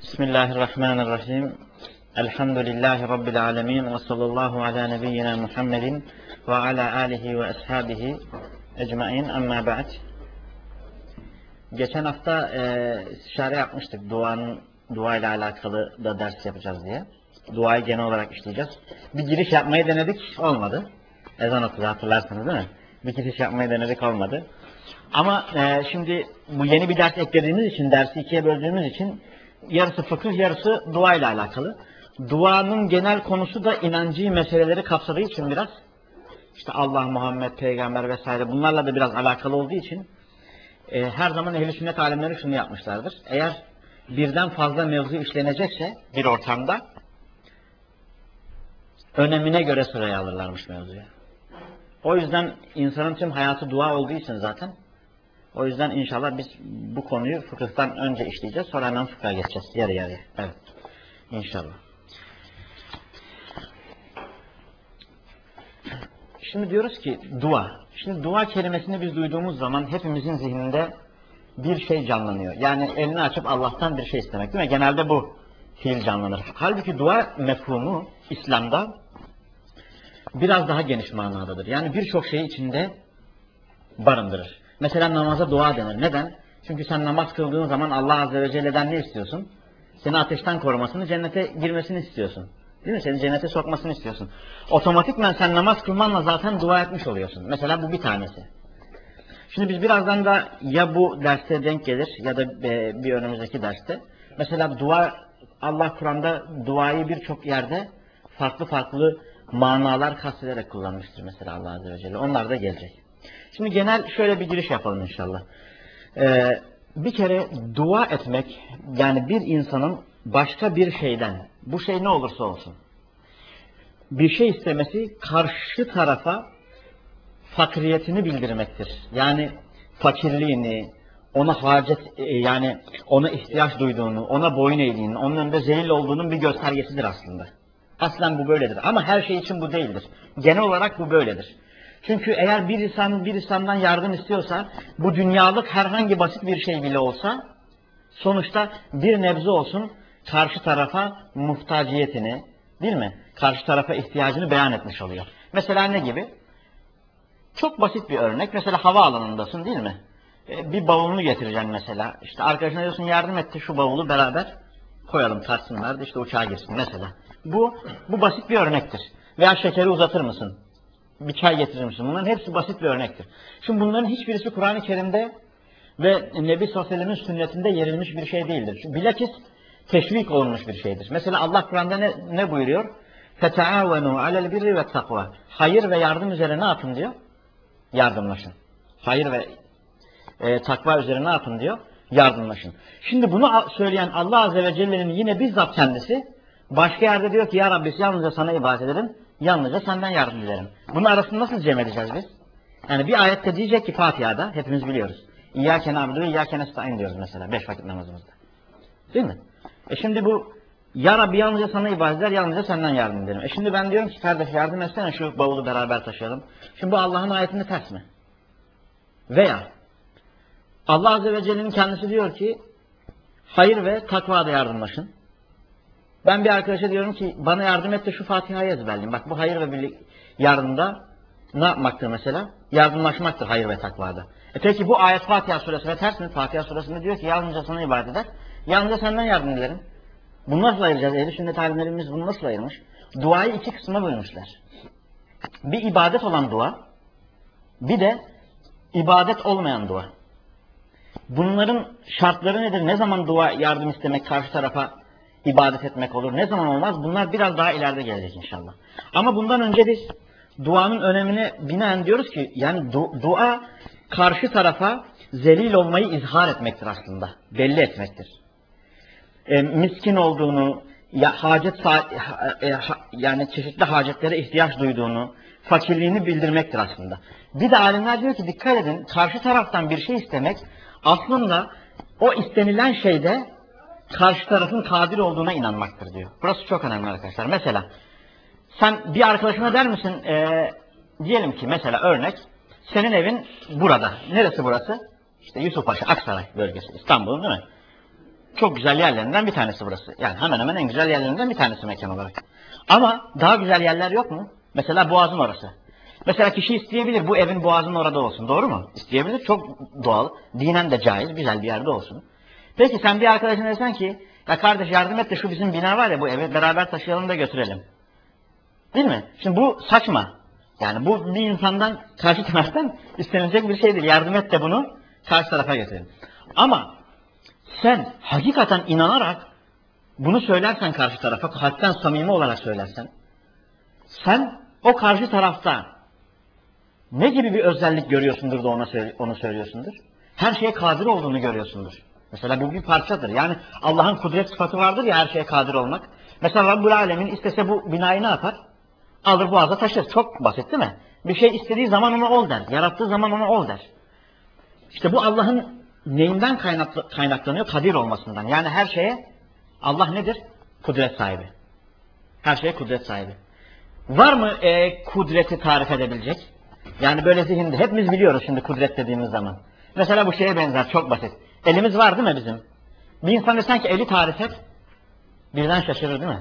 Bismillahirrahmanirrahim. Elhamdülillahi Rabbil alemin. Ve sallallahu ala nebiyyina Muhammedin ve ala alihi ve ashabihi ecmain. Amma ba'd. Geçen hafta istişare yapmıştık. Dua ile alakalı da ders yapacağız diye. Duayı genel olarak işleyeceğiz. Bir giriş yapmayı denedik. Olmadı. Ezan okudu, hatırlarsınız değil mi? Bir giriş yapmayı denedik, olmadı. Ama şimdi bu yeni bir ders eklediğimiz için, dersi ikiye böldüğümüz için yarısı fıkıh, yarısı dua ile alakalı. Duanın genel konusu da inancı meseleleri kapsadığı için biraz, işte Allah, Muhammed, Peygamber vesaire bunlarla da biraz alakalı olduğu için her zaman ehl-i sünnet alimleri şunu yapmışlardır. Eğer birden fazla mevzu işlenecekse bir ortamda önemine göre sıraya alırlarmış mevzuya. O yüzden insanın tüm hayatı dua olduğu için zaten, o yüzden inşallah biz bu konuyu fıkıhtan önce işleyeceğiz. Sonra hemen fıkha geçeceğiz. Yarı yarıya. Evet. İnşallah. Şimdi diyoruz ki dua. Şimdi dua kelimesini biz duyduğumuz zaman hepimizin zihninde bir şey canlanıyor. Yani elini açıp Allah'tan bir şey istemek, değil mi? Genelde bu fiil canlanır. Halbuki dua mefhumu İslam'da biraz daha geniş manadadır. Yani birçok şeyi içinde barındırır. Mesela namaza dua denir. Neden? Çünkü sen namaz kıldığın zaman Allah Azze ve Celle'den ne istiyorsun? Seni ateşten korumasını, cennete girmesini istiyorsun. Değil mi? Seni cennete sokmasını istiyorsun. Otomatikman sen namaz kılmanla zaten dua etmiş oluyorsun. Mesela bu bir tanesi. Şimdi biz birazdan da ya bu derste denk gelir ya da bir önümüzdeki derste. Mesela dua, Allah Kur'an'da duayı birçok yerde farklı farklı manalar kastederek kullanmıştır mesela Allah Azze ve Celle. Onlar da gelecek. Şimdi genel şöyle bir giriş yapalım inşallah. Bir kere dua etmek, yani bir insanın başka bir şeyden, bu şey ne olursa olsun, bir şey istemesi karşı tarafa fakiriyetini bildirmektir. Yani fakirliğini, ona hacet, yani ona ihtiyaç duyduğunu, ona boyun eğdiğini, onun önünde zelil olduğunun bir göstergesidir aslında. Aslen bu böyledir. Ama her şey için bu değildir. Genel olarak bu böyledir. Çünkü eğer bir insandan yardım istiyorsa, bu dünyalık herhangi basit bir şey bile olsa, sonuçta bir nebze olsun karşı tarafa muhtaciyetini, değil mi? Karşı tarafa ihtiyacını beyan etmiş oluyor. Mesela ne gibi? Çok basit bir örnek. Mesela havaalanındasın, değil mi? Bir bavulunu getireceksin mesela. İşte arkadaşına diyorsun, yardım etti, şu bavulu beraber koyalım, tartsınlar da işte uçağa girsin mesela. Bu basit bir örnektir. Veya şekeri uzatır mısın? Bir çay getirir misin? Bunların hepsi basit bir örnektir. Şimdi bunların hiçbirisi Kur'an-ı Kerim'de ve Nebi sallallahu aleyhi ve sellem'in sünnetinde yerilmiş bir şey değildir. Çünkü bilakis teşvik olunmuş bir şeydir. Mesela Allah Kur'an'da ne buyuruyor? فَتَعَاوَنُوا عَلَى الْبِرِّ وَالتَّقْوَى. Hayır ve yardım üzere ne yapın diyor? Yardımlaşın. Hayır ve takva üzere ne yapın diyor? Yardımlaşın. Şimdi bunu söyleyen Allah Azze ve Celle'nin yine bizzat kendisi başka yerde diyor ki, Ya Rabbi yalnızca sana ibadet ederim, yalnızca senden yardım dilerim. Bunun arasını nasıl cem edeceğiz biz? Yani bir ayette diyecek ki Fatiha'da, hepimiz biliyoruz. İyyâke na'budu ve iyyâke nestaîn diyoruz mesela 5 vakit namazımızda. Değil mi? Şimdi bu Ya Rabbi yalnızca sana ibadet eder, yalnızca senden yardım ederim. Şimdi ben diyorum ki kardeş yardım etsene, şu bavulu beraber taşıyalım. Şimdi bu Allah'ın ayetinde ters mi? Veya Allah Azze ve Celle'nin kendisi diyor ki hayır ve takvada yardımlaşın. Ben bir arkadaşa diyorum ki bana yardım et de şu Fatiha'yı ezberleyeyim. Bak bu hayır ve birlik yardımda ne yapmaktır mesela? Yardımlaşmaktır hayır ve takvada. Peki bu ayet Fatiha suresine ters mi? Fatiha suresinde diyor ki yalnızca sana ibadet eder, yalnızca senden yardım dilerim. Bunu nasıl ayıracağız? Ehl-i sünnet alimlerimiz bunu nasıl ayırmış? Duayı iki kısma bölmüşler. Bir ibadet olan dua, bir de ibadet olmayan dua. Bunların şartları nedir? Ne zaman dua yardım istemek, karşı tarafa ibadet etmek olur? Ne zaman olmaz? Bunlar biraz daha ileride gelecek inşallah. Ama bundan önce biz duanın önemine binaen diyoruz ki, yani dua karşı tarafa zelil olmayı izhar etmektir aslında. Belli etmektir. Miskin olduğunu, yani çeşitli hacetlere ihtiyaç duyduğunu, fakirliğini bildirmektir aslında. Bir de alimler diyor ki dikkat edin, karşı taraftan bir şey istemek aslında o istenilen şeyde karşı tarafın kadir olduğuna inanmaktır diyor. Burası çok önemli arkadaşlar. Mesela sen bir arkadaşına der misin, diyelim ki mesela örnek, senin evin burada. Neresi burası? İşte Yusufpaşa, Aksaray bölgesi, İstanbul'un değil mi? Çok güzel yerlerinden bir tanesi burası. Yani hemen hemen en güzel yerlerinden bir tanesi mekan olarak. Ama daha güzel yerler yok mu? Mesela Boğaz'ın orası. Mesela kişi isteyebilir bu evin Boğaz'ın orada olsun. Doğru mu? İsteyebilir. Çok doğal. Dinen de caiz. Güzel bir yerde olsun. Peki sen bir arkadaşına desen ki ya kardeş yardım et de şu bizim bina var ya bu evi beraber taşıyalım da götürelim. Değil mi? Şimdi bu saçma. Yani bu bir insandan karşı taraftan istenilecek bir şey değil. Yardım et de bunu karşı tarafa götürelim. Ama sen hakikaten inanarak bunu söylersen karşı tarafa, kalpten samimi olarak söylersen, sen o karşı tarafta ne gibi bir özellik görüyorsundur da onu söylüyorsundur? Her şeye kadir olduğunu görüyorsundur. Mesela bu bir parçadır. Yani Allah'ın kudret sıfatı vardır ya her şeye kadir olmak. Mesela Rabbul Alemin istese bu binayı ne yapar? Alır boğaza taşır. Çok basit değil mi? Bir şey istediği zaman ona ol der. Yarattığı zaman ona ol der. İşte bu Allah'ın neyinden kaynaklanıyor? Kadir olmasından. Yani her şeye Allah nedir? Kudret sahibi. Her şeye kudret sahibi. Var mı kudreti tarif edebilecek? Yani böyle zihinde. Hepimiz biliyoruz şimdi kudret dediğimiz zaman. Mesela bu şeye benzer. Çok basit. Elimiz var değil mi bizim? Bir insan desen ki eli tarif et. Birden şaşırır değil mi?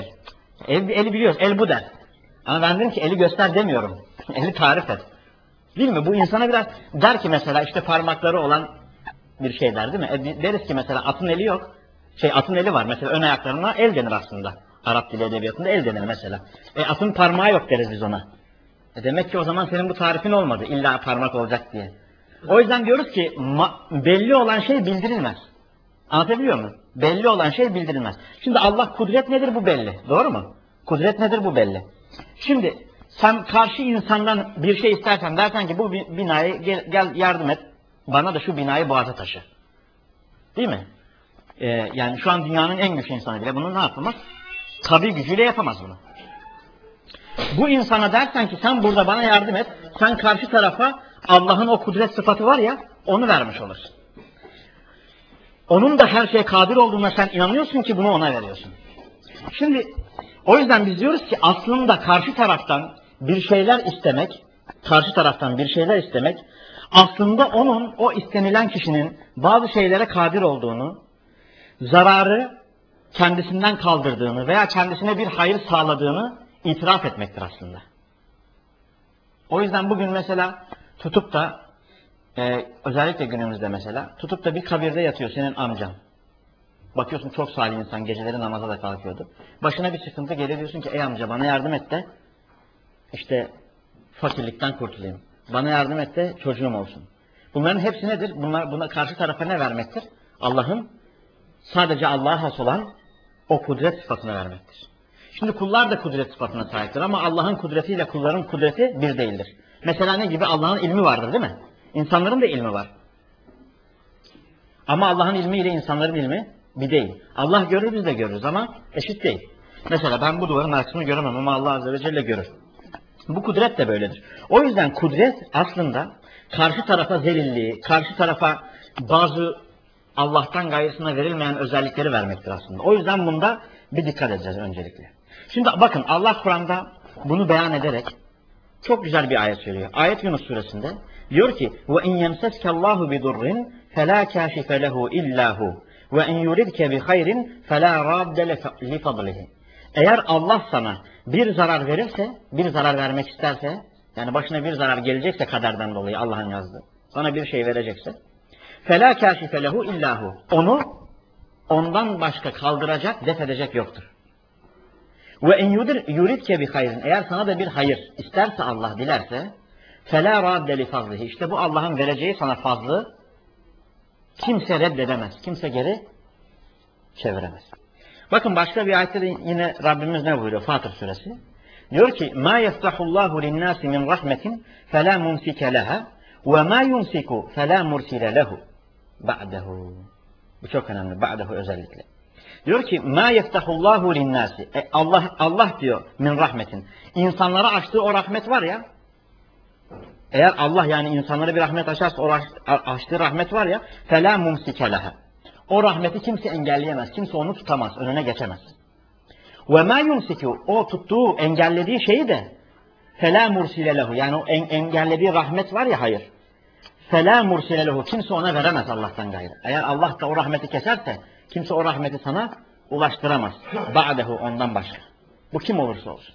Eli biliyoruz. El bu der. Ama ben dedim ki eli göster demiyorum. Eli tarif et. Değil mi? Bu insana biraz der ki mesela işte parmakları olan bir şey der değil mi? Deriz ki mesela atın eli yok. Atın eli var. Mesela ön ayaklarına el denir aslında. Arap dili edebiyatında el denir mesela. Atın parmağı yok deriz biz ona. Demek ki o zaman senin bu tarifin olmadı. İlla parmak olacak diye. O yüzden diyoruz ki belli olan şey bildirilmez. Anlatabiliyor muyum? Belli olan şey bildirilmez. Şimdi Allah kudret nedir bu belli. Doğru mu? Kudret nedir bu belli. Şimdi sen karşı insandan bir şey istersen dersen ki bu binayı gel yardım et. Bana da şu binayı boğaza taşı. Değil mi? Yani şu an dünyanın en güçlü insanı bile bunu ne yapamaz? Tabii gücüyle yapamaz bunu. Bu insana dersen ki sen burada bana yardım et. Sen karşı tarafa Allah'ın o kudret sıfatı var ya onu vermiş olursun. Onun da her şeye kadir olduğuna sen inanıyorsun ki bunu ona veriyorsun. Şimdi o yüzden biz diyoruz ki aslında karşı taraftan bir şeyler istemek, aslında onun, o istenilen kişinin bazı şeylere kadir olduğunu, zararı kendisinden kaldırdığını veya kendisine bir hayır sağladığını itiraf etmektir aslında. O yüzden bugün mesela tutup da, özellikle günümüzde mesela, tutup da bir kabirde yatıyor senin amcan. Bakıyorsun çok salih insan, geceleri namaza da kalkıyordu. Başına bir sıkıntı gelir diyorsun ki ey amca bana yardım et de işte fakirlikten kurtulayım. Bana yardım et de çocuğum olsun. Bunların hepsi nedir? Buna karşı tarafa ne vermektir? Allah'ın sadece Allah'a has olan o kudret sıfatını vermektir. Şimdi kullar da kudret sıfatına sahiptir ama Allah'ın kudretiyle kulların kudreti bir değildir. Mesela ne gibi? Allah'ın ilmi vardır değil mi? İnsanların da ilmi var. Ama Allah'ın ilmiyle insanların ilmi bir değil. Allah görür biz de görürüz ama eşit değil. Mesela ben bu duvarın arkasını göremem ama Allah Azze ve Celle görür. Bu kudret de böyledir. O yüzden kudret aslında karşı tarafa zelilliği, karşı tarafa bazı Allah'tan gayrısına verilmeyen özellikleri vermektir aslında. O yüzden bunda bir dikkat edeceğiz öncelikle. Şimdi bakın Allah Kur'an'da bunu beyan ederek çok güzel bir ayet söylüyor. Ayet Yunus suresinde diyor ki وَاِنْ يَمْسَسْكَ اللّٰهُ بِضُرٍّ فَلَا كَاشِفَ لَهُ اِلَّا هُ وَاِنْ يُرِدْكَ بِخَيْرٍ فَلَا رَادَّ لِفَضْلِهِ. Eğer Allah sana bir zarar verirse, bir zarar vermek isterse, yani başına bir zarar gelecekse kaderden dolayı Allah'ın yazdığı, sana bir şey verecekse, فَلَا كَاشِفَ لَهُ اِلَّا هُ. Onu ondan başka kaldıracak, def edecek yoktur. وَاِنْ يُرِدْكَ بِخَيْرٍ. Eğer sana da bir hayır isterse Allah, dilerse, فَلَا رَادَّ لِفَضْلِهِ. İşte bu Allah'ın vereceği sana fazlı kimse reddedemez, kimse geri çeviremez. Bakın başka bir ayette de yine Rabbimiz ne buyuruyor? Fatır suresi. Diyor ki مَا يَفْتَحُ اللّٰهُ لِلنَّاسِ مِنْ رَحْمَةٍ فَلَا مُمْسِكَ لَهَا وَمَا يُمْسِكُ فَلَا مُرْسِلَ لَهُ بَعْدَهُ. Bu çok önemli. Ba'dehu özellikle. Diyor ki مَا يَفْتَحُ اللّٰهُ لِلنَّاسِ. Allah diyor min rahmetin. İnsanlara açtığı o rahmet var ya. Eğer Allah yani insanlara bir rahmet açarsa o açtığı rahmet var ya. فَلَا مُمْسِكَ لَهَا. O rahmeti kimse engelleyemez. Kimse onu tutamaz. Önüne geçemez. وَمَا يُمْسِكُ. O tuttuğu, engellediği şeyi de فَلَا مُرْسِلَ لَهُ. Yani o engellediği rahmet var ya, hayır. فَلَا مُرْسِلَ لَهُ. Kimse ona veremez Allah'tan gayrı. Eğer Allah da o rahmeti keserse Kimse o rahmeti sana ulaştıramaz. Ba'dehu, ondan başka. Bu kim olursa olsun.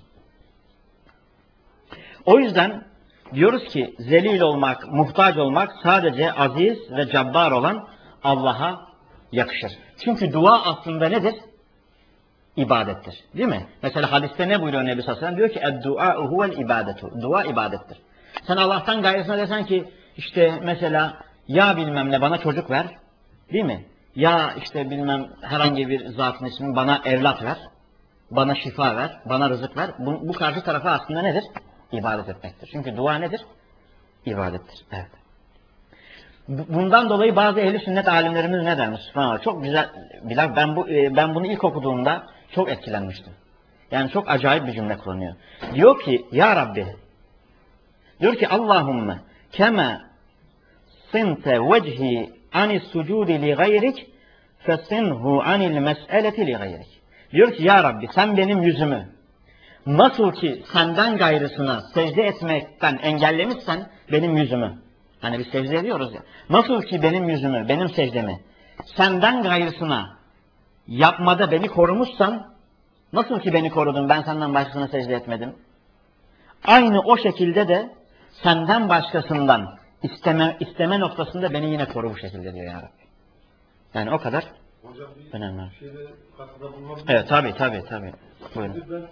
O yüzden diyoruz ki zelil olmak, muhtaç olmak sadece aziz ve cabbar olan Allah'a yakışır. Çünkü dua aslında nedir? İbadettir. Değil mi? Mesela hadiste ne buyuruyor Nebi sallallahu aleyhi ve sellem? Diyor ki "Ed-duâ'u huvel ibadetu." Dua ibadettir. Sen Allah'tan gayrısına desen ki işte mesela ya bilmem ne bana çocuk ver. Değil mi? Ya işte bilmem herhangi bir zatın ismi bana evlat ver. Bana şifa ver. Bana rızık ver. Bu karşı tarafa aslında nedir? İbadet etmektir. Çünkü dua nedir? İbadettir. Evet. Bundan dolayı bazı ehli sünnet alimlerimiz ne dermiş? Çok güzel bir laf. Ben bunu ilk okuduğumda çok etkilenmiştim. Yani çok acayip bir cümle kullanıyor. Diyor ki ya Rabbi, diyor ki Allahümme kema sinte vecihi anis sucudi li gayrik fesinhu anil mes'eleti li gayrik. Diyor ki ya Rabbi sen benim yüzümü nasıl ki senden gayrısına secde etmekten engellemişsen benim yüzümü. Hani biz secde ediyoruz ya. Nasıl ki benim yüzümü, benim secdemi senden gayrısına yapmada beni korumuşsan, nasıl ki beni korudun ben senden başkasına secde etmedim. Aynı o şekilde de senden başkasından isteme noktasında beni yine koru bu şekilde diyor ya Rabbi. Yani o kadar hocam, önemli. Evet, tabii. Buyurun. Ben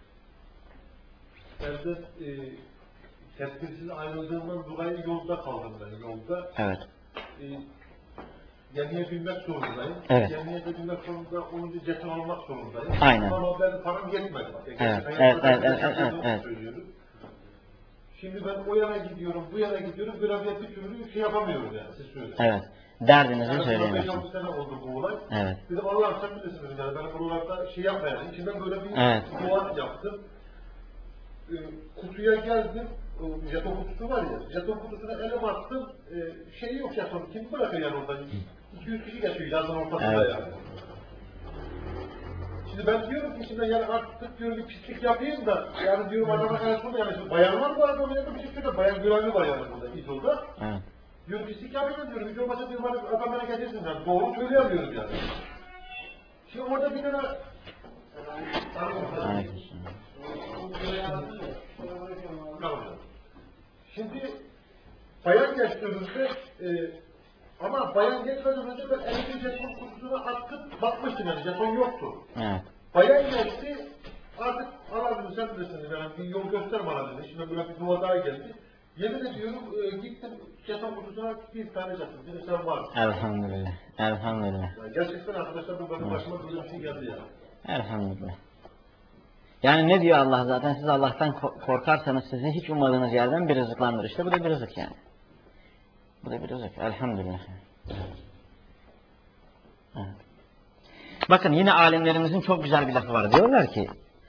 evde tedbirsiz ayrıldığımdan dolayı yolda kaldım ben, yolda. Evet. Gemiye binmek zorundayım. Evet. Gemiye de binmek zorunda olunca jeton almak zorundayım. Aynen. Ama benim param yetmedi. Evet. Şimdi ben o yana gidiyorum, bu yana gidiyorum, böyle bir türlü şey yapamıyorum yani, siz söyleyin. Evet. Derdinizi Yani söyleyemiyorsunuz. 5-6 sene oldu bu olay. Evet. Dedim Allah'ım sen bilirsiniz yani, ben buralarda şey yapmayayım. İçimden böyle bir dua yaptım. Kutuya geldim, jeton kutusu var ya, jeton kutusuna elim attım, şeyi yok jeton, kim bırakır yani orada? 200 kişi geçiyor yazın ortasında yani. Şimdi ben diyorum ki şimdi yani artık diyorum bir pislik yapayım da, yani diyorum adama karşısında yani şimdi bayan var bu arada, bir şey söyleyeyim, bayan görevli var yani burada, İzol'da. Evet. Diyorum pislik yapayım diyorum, hiç olmazsa diyorum adam bana getirsin yani, doğru söyleyemiyorum yani. Şimdi orada bir tane... Şimdi bayan geçti önümüzde, ama bayan geçmeden önce ben elimde jeton kutusuna atıp bakmıştım yani, jeton yoktu. Evet. Bayan geçti, artık aradın sen bilirsin yani, bir yol gösterme aradın. Şimdi böyle bir dua daha geldi. Yemin ediyorum gittim jeton kutusuna bir tane jeton, bir sen var. Elhamdülillah. Yani gerçekten arkadaşlar bu benim başıma böyle bir şey geldi yani. Elhamdülillah. Yani ne diyor Allah zaten? Siz Allah'tan korkarsanız sizi hiç ummadığınız yerden bir rızıklandırır. İşte bu da bir rızık yani. Bu da bir rızık. Elhamdülillah. Evet. Bakın yine alimlerimizin çok güzel bir lafı var. Diyorlar ki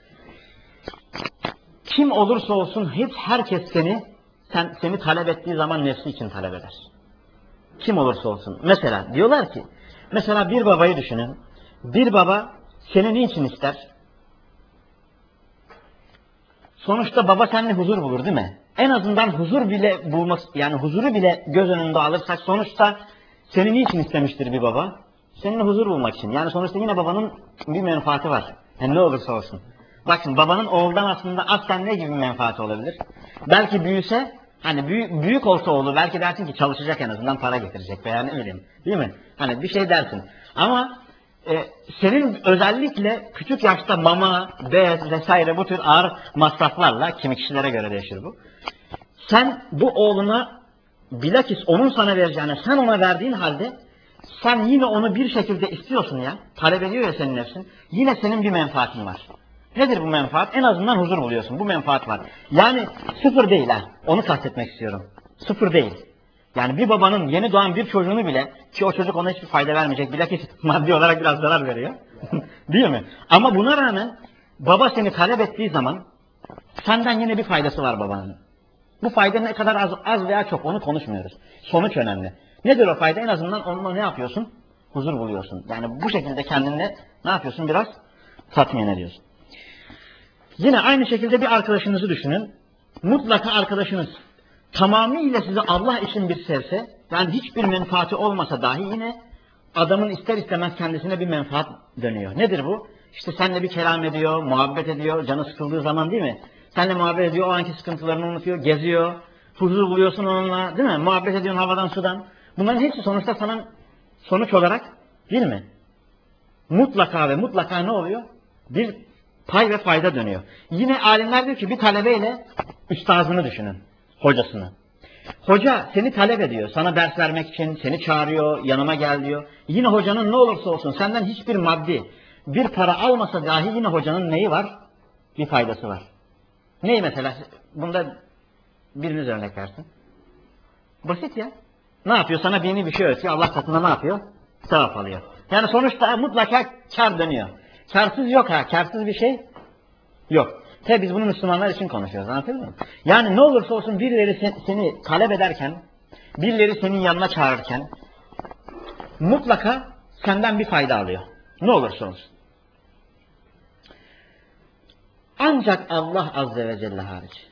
kim olursa olsun herkes seni talep ettiği zaman nefsi için talep eder. Kim olursa olsun. Mesela diyorlar ki mesela bir babayı düşünün. Bir baba seni niçin ister? Sonuçta baba seninle huzur bulur değil mi? En azından huzur bile bulması, yani huzuru bile göz önünde alırsak sonuçta seni niçin istemiştir bir baba? Seninle huzur bulmak için. Yani sonuçta yine babanın bir menfaati var. Yani ne olursa olsun. Bakın babanın oğuldan aslında aslen ne gibi bir menfaati olabilir? Belki büyüse, hani büyük olsa oğlu belki dersin ki çalışacak en azından para getirecek veya ne bileyim. Değil mi? Hani bir şey dersin. Ama senin özellikle küçük yaşta mama, bez vesaire bu tür ağır masraflarla, kimi kişilere göre değişir bu. Sen bu oğluna bilakis onun sana vereceğine sen ona verdiğin halde sen yine onu bir şekilde istiyorsun ya. Talep ediyor ya senin nefsin. Yine senin bir menfaatin var. Nedir bu menfaat? En azından huzur buluyorsun. Bu menfaat var. Yani sıfır değil ha. Onu kastetmek istiyorum. Sıfır değil. Yani bir babanın yeni doğan bir çocuğunu bile, ki o çocuk ona hiçbir fayda vermeyecek, bilakis maddi olarak biraz zarar veriyor. Değil mi? Ama buna rağmen baba seni talep ettiği zaman senden yine bir faydası var babanın. Bu fayda ne kadar az veya çok onu konuşmuyoruz. Sonuç önemli. Nedir o fayda? En azından onunla ne yapıyorsun? Huzur buluyorsun. Yani bu şekilde kendinle ne yapıyorsun? Biraz tatmin ediyorsun. Yine aynı şekilde bir arkadaşınızı düşünün. Mutlaka arkadaşınız tamamıyla sizi Allah için bir sevse, yani hiçbir menfaati olmasa dahi yine adamın ister istemez kendisine bir menfaat dönüyor. Nedir bu? İşte seninle bir kelam ediyor, muhabbet ediyor, canı sıkıldığı zaman değil mi? Seninle muhabbet ediyor, o anki sıkıntılarını unutuyor, geziyor, huzur buluyorsun onunla, değil mi? Muhabbet ediyorsun havadan sudan. Bunların hepsi sonuçta sana sonuç olarak, değil mi? Mutlaka ve mutlaka ne oluyor? Bir pay ve fayda dönüyor. Yine alimler diyor ki bir talebeyle üstazını düşünün, hocasını. Hoca seni talep ediyor, sana ders vermek için seni çağırıyor, yanıma gel diyor. Yine hocanın ne olursa olsun senden hiçbir maddi, bir para almasa dahi yine hocanın neyi var? Bir faydası var. Neyi mesela? Bunda biriniz örnek versin. Basit ya. Ne yapıyor? Sana dini bir şey öğretiyor. Allah katında ne yapıyor? Sevap alıyor. Yani sonuçta mutlaka kar dönüyor. Karsız yok ha. Karsız bir şey yok. Tabi biz bunu Müslümanlar için konuşuyoruz. Anlatabiliyor muyum? Yani ne olursa olsun birileri seni talep ederken, birileri senin yanına çağırırken mutlaka senden bir fayda alıyor. Ne olursa olsun. Ancak Allah Azze ve Celle hariç.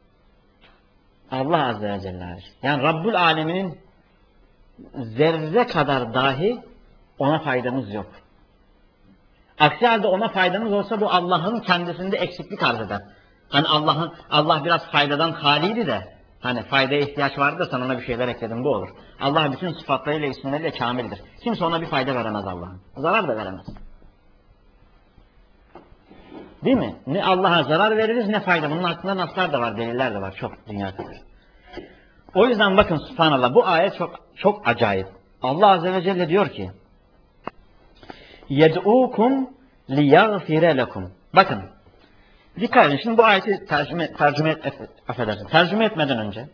Allah Azze ve Celle hariç. Yani Rabbul Alemin'in zerre kadar dahi ona faydamız yok. Aksi halde ona faydamız olsa bu Allah'ın kendisinde eksiklik arz eder. Hani Allah biraz faydadan haliydi de hani faydaya ihtiyaç vardı da sen ona bir şeyler ekledin bu olur. Allah bütün sıfatlarıyla isimleriyle kamildir. Kimse ona bir fayda veremez Allah'ın. Zarar da veremez. Değil mi? Ne Allah'a zarar veririz ne fayda. Bunun hakkında naslar da var, deliller de var çok dünya kadar. O yüzden bakın subhanallah bu ayet çok acayip. Allah Azze ve Celle diyor ki يَدْعُوكُمْ لِيَغْفِرَ لَكُمْ. Bakın dikkat edin. Şimdi bu ayeti tercüme etmeden önce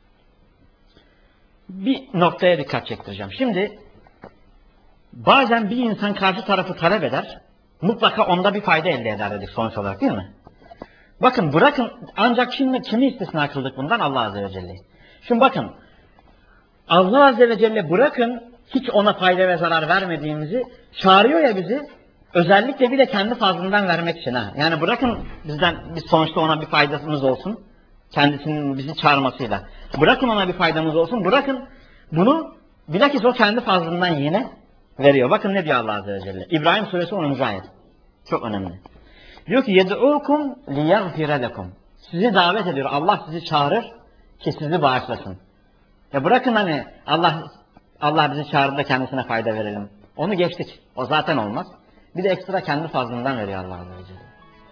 bir noktaya dikkat çektireceğim. Şimdi bazen bir insan karşı tarafı talep eder, mutlaka onda bir fayda elde eder dedik sonuç olarak değil mi? Bakın bırakın ancak kimi istisna kıldık bundan? Allah Azze ve Celle'yi. Şimdi bakın Allah Azze ve Celle bırakın hiç ona fayda ve zarar vermediğimizi çağırıyor ya bizi özellikle bir de kendi fazlından vermek için ha. Yani bırakın biz sonuçta ona bir faydamız olsun. Kendisinin bizi çağırmasıyla. Bırakın ona bir faydamız olsun. Bırakın bunu bilakis o kendi fazlından yine veriyor. Bakın ne diyor Allah Azze ve Celle. İbrahim Suresi 10. ayet. Çok önemli. Diyor ki يَدْعُوكُمْ لِيَغْفِرَ لَكُمْ. Sizi davet ediyor. Allah sizi çağırır ki sizi bağışlasın. Ya bırakın hani Allah bizi çağırdı da kendisine fayda verelim. Onu geçtik. O zaten olmaz. Bir de ekstra kendi fazlından veriyor Allah Azze ve Celle.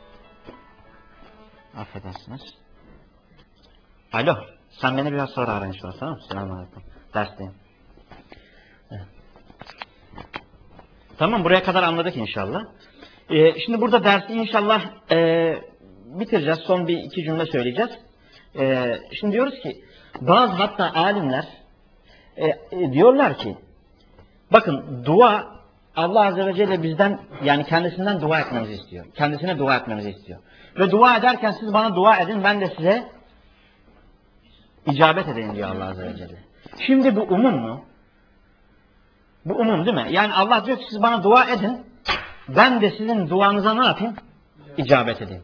Affedersiniz. Alo. Sen beni biraz sonra ara inşallah. Tamam mı? Selamünaleyküm. Dersteyim. Evet. Tamam buraya kadar anladık inşallah. Şimdi burada dersi inşallah bitireceğiz. Son bir iki cümle söyleyeceğiz. Şimdi diyoruz ki bazı hatta alimler diyorlar ki bakın dua Allah Azze ve Celle bizden yani kendisinden dua etmemizi istiyor. Kendisine dua etmemizi istiyor. Ve dua ederken siz bana dua edin ben de size icabet edeyim diyor Allah Azze ve Celle. Şimdi bu umum mu? Bu umum değil mi? Yani Allah diyor ki siz bana dua edin ben de sizin duanıza ne yapayım? İcabet edeyim.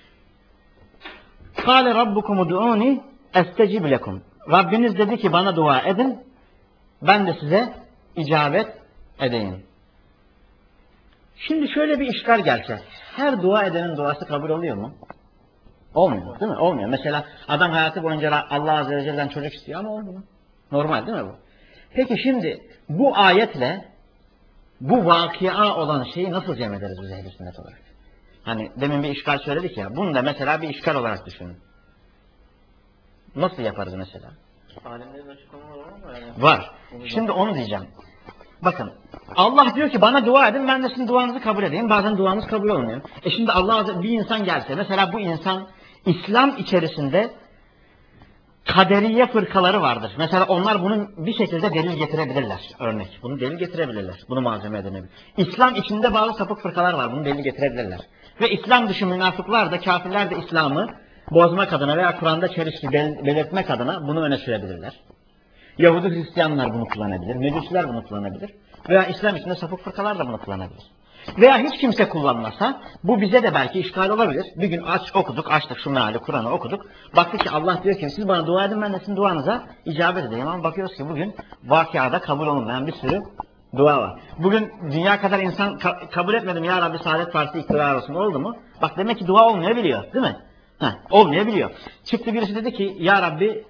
Kâle rabbukum ud'ûni estecib lekum. Rabbiniz dedi ki bana dua edin ben de size icabet edeyim. Şimdi şöyle bir işgal gelse her dua edenin duası kabul oluyor mu? Olmuyor değil mi? Olmuyor. Mesela adam hayatı boyunca Allah Azze ve Celle'den çocuk istiyor ama olmuyor. Normal değil mi bu? Peki şimdi bu ayetle bu vakıa olan şeyi nasıl cem ederiz biz ehl-i sünnet olarak? Hani demin bir işgal söyledik ya. Bunu da mesela bir işgal olarak düşünün. Nasıl yaparız mesela? Alimlerin açıklamaları var mı? Yani? Var. Şimdi onu diyeceğim. Bakın Allah diyor ki bana dua edin ben de sizin duanızı kabul edeyim. Bazen duamız kabul olmuyor. Şimdi Allah bir insan gelse mesela bu insan İslam içerisinde kaderiye fırkaları vardır. Mesela onlar bunun bir şekilde delil getirebilirler. Örnek. Bunu delil getirebilirler. Bunu malzeme edinebilir. İslam içinde bazı sapık fırkalar var. Bunu delil getirebilirler. Ve İslam dışı münafıklar da kafirler de İslam'ı bozmak adına veya Kur'an'da çelişki belirtmek adına bunu öne sürebilirler. Yahudi Hristiyanlar bunu kullanabilir. Mecusiler bunu kullanabilir. Veya İslam içinde sapık fırkalar da bunu kullanabilir. Veya hiç kimse kullanmasa bu bize de belki işgal olabilir. Bir gün açtık şu meali Kur'an'ı okuduk. Baktık ki Allah diyor ki siz bana dua edin ben de sizin duanıza icabet edeyim. Ama bakıyoruz ki bugün vakıada kabul olunmayan bir sürü Dua var. Bugün dünya kadar insan kabul etmedim ya Rabbi Saadet Partisi iktidar olsun. Oldu mu? Bak demek ki dua olmayabiliyor. Değil mi? Olmayabiliyor. Çıktı birisi dedi ki ya Rabbi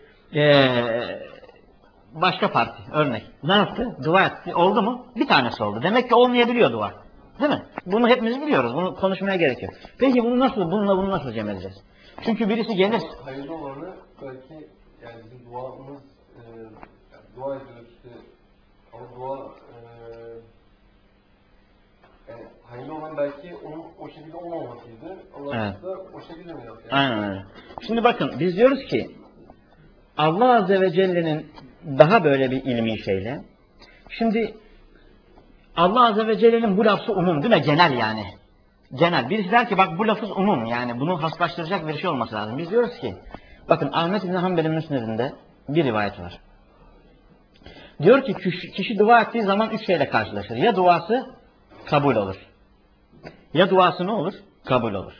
başka parti örnek. Ne yaptı? Dua etti. Oldu mu? Bir tanesi oldu. Demek ki olmayabiliyor dua. Değil mi? Bunu hepimiz biliyoruz. Bunu konuşmaya gerek yok. Peki bunu nasıl cem edeceğiz? Çünkü birisi gelir. Hayırlı olanı belki yani bizim duamız dua ediyoruz işte ama dua yani hayırlı olan belki onun o şekilde olmamasıydı. Allah Evet. da o şekilde mi yaptı? Aynen öyle. Şimdi bakın biz diyoruz ki Allah Azze ve Celle'nin daha böyle bir ilmi şeyle. Şimdi Allah Azze ve Celle'nin bu lafı umum değil mi? Genel yani. Genel. Birisi der ki bak bu lafız umum yani bunu haslaştıracak bir şey olması lazım. Biz diyoruz ki bakın Ahmet İbn Hanbel'in müsnedinde bir rivayet var. Diyor ki kişi dua ettiği zaman üç şeyle karşılaşır. Ya duası kabul olur. Ya duası ne olur? Kabul olur.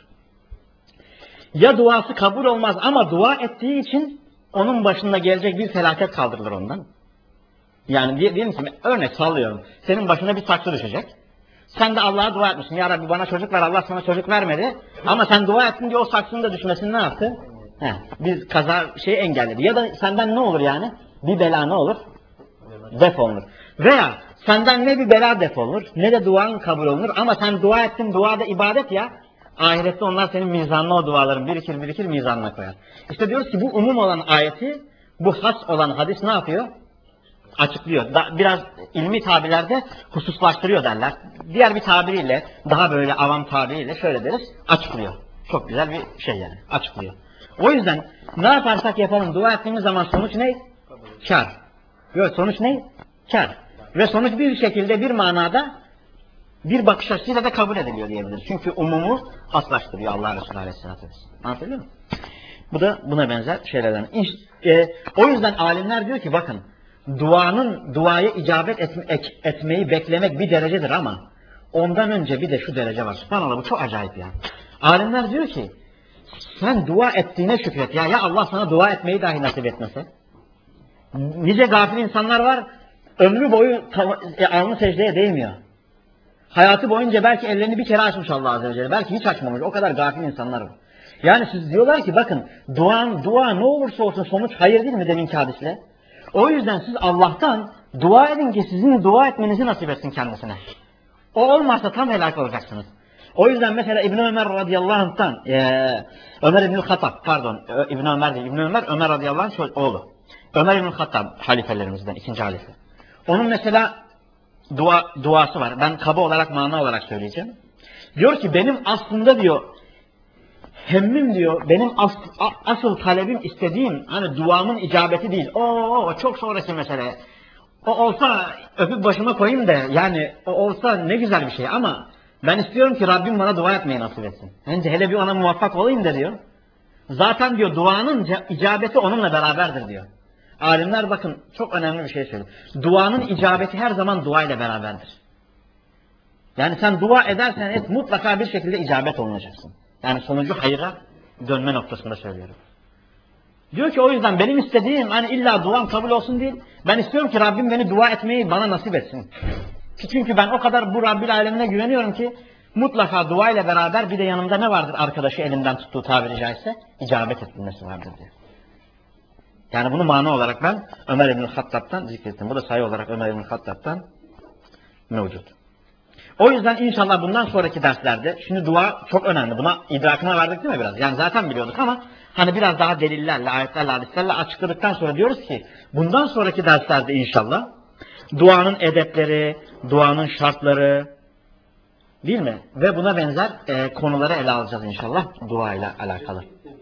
Ya duası kabul olmaz ama dua ettiği için onun başında gelecek bir felaket kaldırılır ondan. Yani diyelim ki örnek sallıyorum. Senin başına bir saksı düşecek. Sen de Allah'a dua etmişsin. Ya Rabbi bana çocuk ver. Allah sana çocuk vermedi. Ama sen dua ettin diye o saksının da düşmesini ne yaptı? Bir kaza engelledi. Ya da senden ne olur yani? Bir bela ne olur? Defolunur. Veya senden ne bir bela defolunur ne de duan kabul olunur. Ama sen dua ettin. Dua da ibadet ya. Ahirette onlar senin mizanına o duaların birikir mizanına koyar. İşte diyoruz ki bu umum olan ayeti bu has olan hadis ne yapıyor? Açıklıyor. Biraz ilmi tabirlerde hususlaştırıyor derler. Diğer bir tabiriyle, daha böyle avam tabiriyle şöyle deriz, açıklıyor. Çok güzel bir şey yani, açıklıyor. O yüzden ne yaparsak yapalım, dua ettiğimiz zaman sonuç ne? Kâr. Yok, sonuç ne? Kâr. Ve sonuç bir şekilde, bir manada, bir bakış açısıyla da kabul ediliyor diyebiliriz. Çünkü umumu haslaştırıyor Allah Resulü Aleyhisselatü Vesselam. Anlatabiliyor muyum? Bu da buna benzer şeylerden. O yüzden alimler diyor ki bakın, duaya icabet etmeyi beklemek bir derecedir ama ondan önce bir de şu derece var. Subhanallah bu çok acayip yani. Alimler diyor ki sen dua ettiğine şükret ya Allah sana dua etmeyi dahi nasip etmese. Nice gafil insanlar var ömrü boyu alnı secdeye değmiyor. Hayatı boyunca belki ellerini bir kere açmış Allah Azze ve Celle. Belki hiç açmamış. O kadar gafil insanlar var. Yani siz diyorlar ki bakın dua ne olursa olsun sonuç hayır değil mi deminki hadisle? O yüzden siz Allah'tan dua edin ki sizin dua etmenizi nasip etsin kendisine. O olmazsa tam helak olacaksınız. O yüzden mesela İbn Ömer radıyallahu anh'tan Ömer İbn Hattab pardon İbn Ömer değil İbn Ömer radıyallahu anh oğlu. Ömer İbn Hattab halifelerimizden ikinci halife. Onun mesela duası var. Ben kaba olarak mana olarak söyleyeceğim. Diyor ki benim aslında diyor hemmim diyor, benim asıl talebim istediğim hani duamın icabeti değil. O çok sonraki mesele. O olsa öpüp başıma koyayım da yani o olsa ne güzel bir şey ama ben istiyorum ki Rabbim bana dua etmeyi nasip etsin. Önce hele bir ona muvaffak olayım da diyor. Zaten diyor duanın icabeti onunla beraberdir diyor. Alimler bakın çok önemli bir şey söylüyor. Duanın icabeti her zaman dua ile beraberdir. Yani sen dua edersen et mutlaka bir şekilde icabet olunacaksın. Yani sonucu hayra dönme noktasında söylüyorum. Diyor ki o yüzden benim istediğim hani illa duam kabul olsun değil. Ben istiyorum ki Rabbim beni dua etmeyi bana nasip etsin. Çünkü ben o kadar bu Rabbil alemine güveniyorum ki mutlaka dua ile beraber bir de yanımda ne vardır arkadaşı elinden tuttuğu tabiri caizse icabet edilmesi vardır diyor. Yani bunu mana olarak ben Ömer İbn Hattab'tan zikrettim. Bu da sayı olarak Ömer İbn Hattab'tan mevcut. O yüzden inşallah bundan sonraki derslerde, şimdi dua çok önemli. Buna idrakına vardık değil mi biraz? Yani zaten biliyorduk ama hani biraz daha delillerle, ayetlerle, hadislerle açıkladıktan sonra diyoruz ki bundan sonraki derslerde inşallah duanın edepleri, duanın şartları değil mi? Ve buna benzer konuları ele alacağız inşallah dua ile alakalı.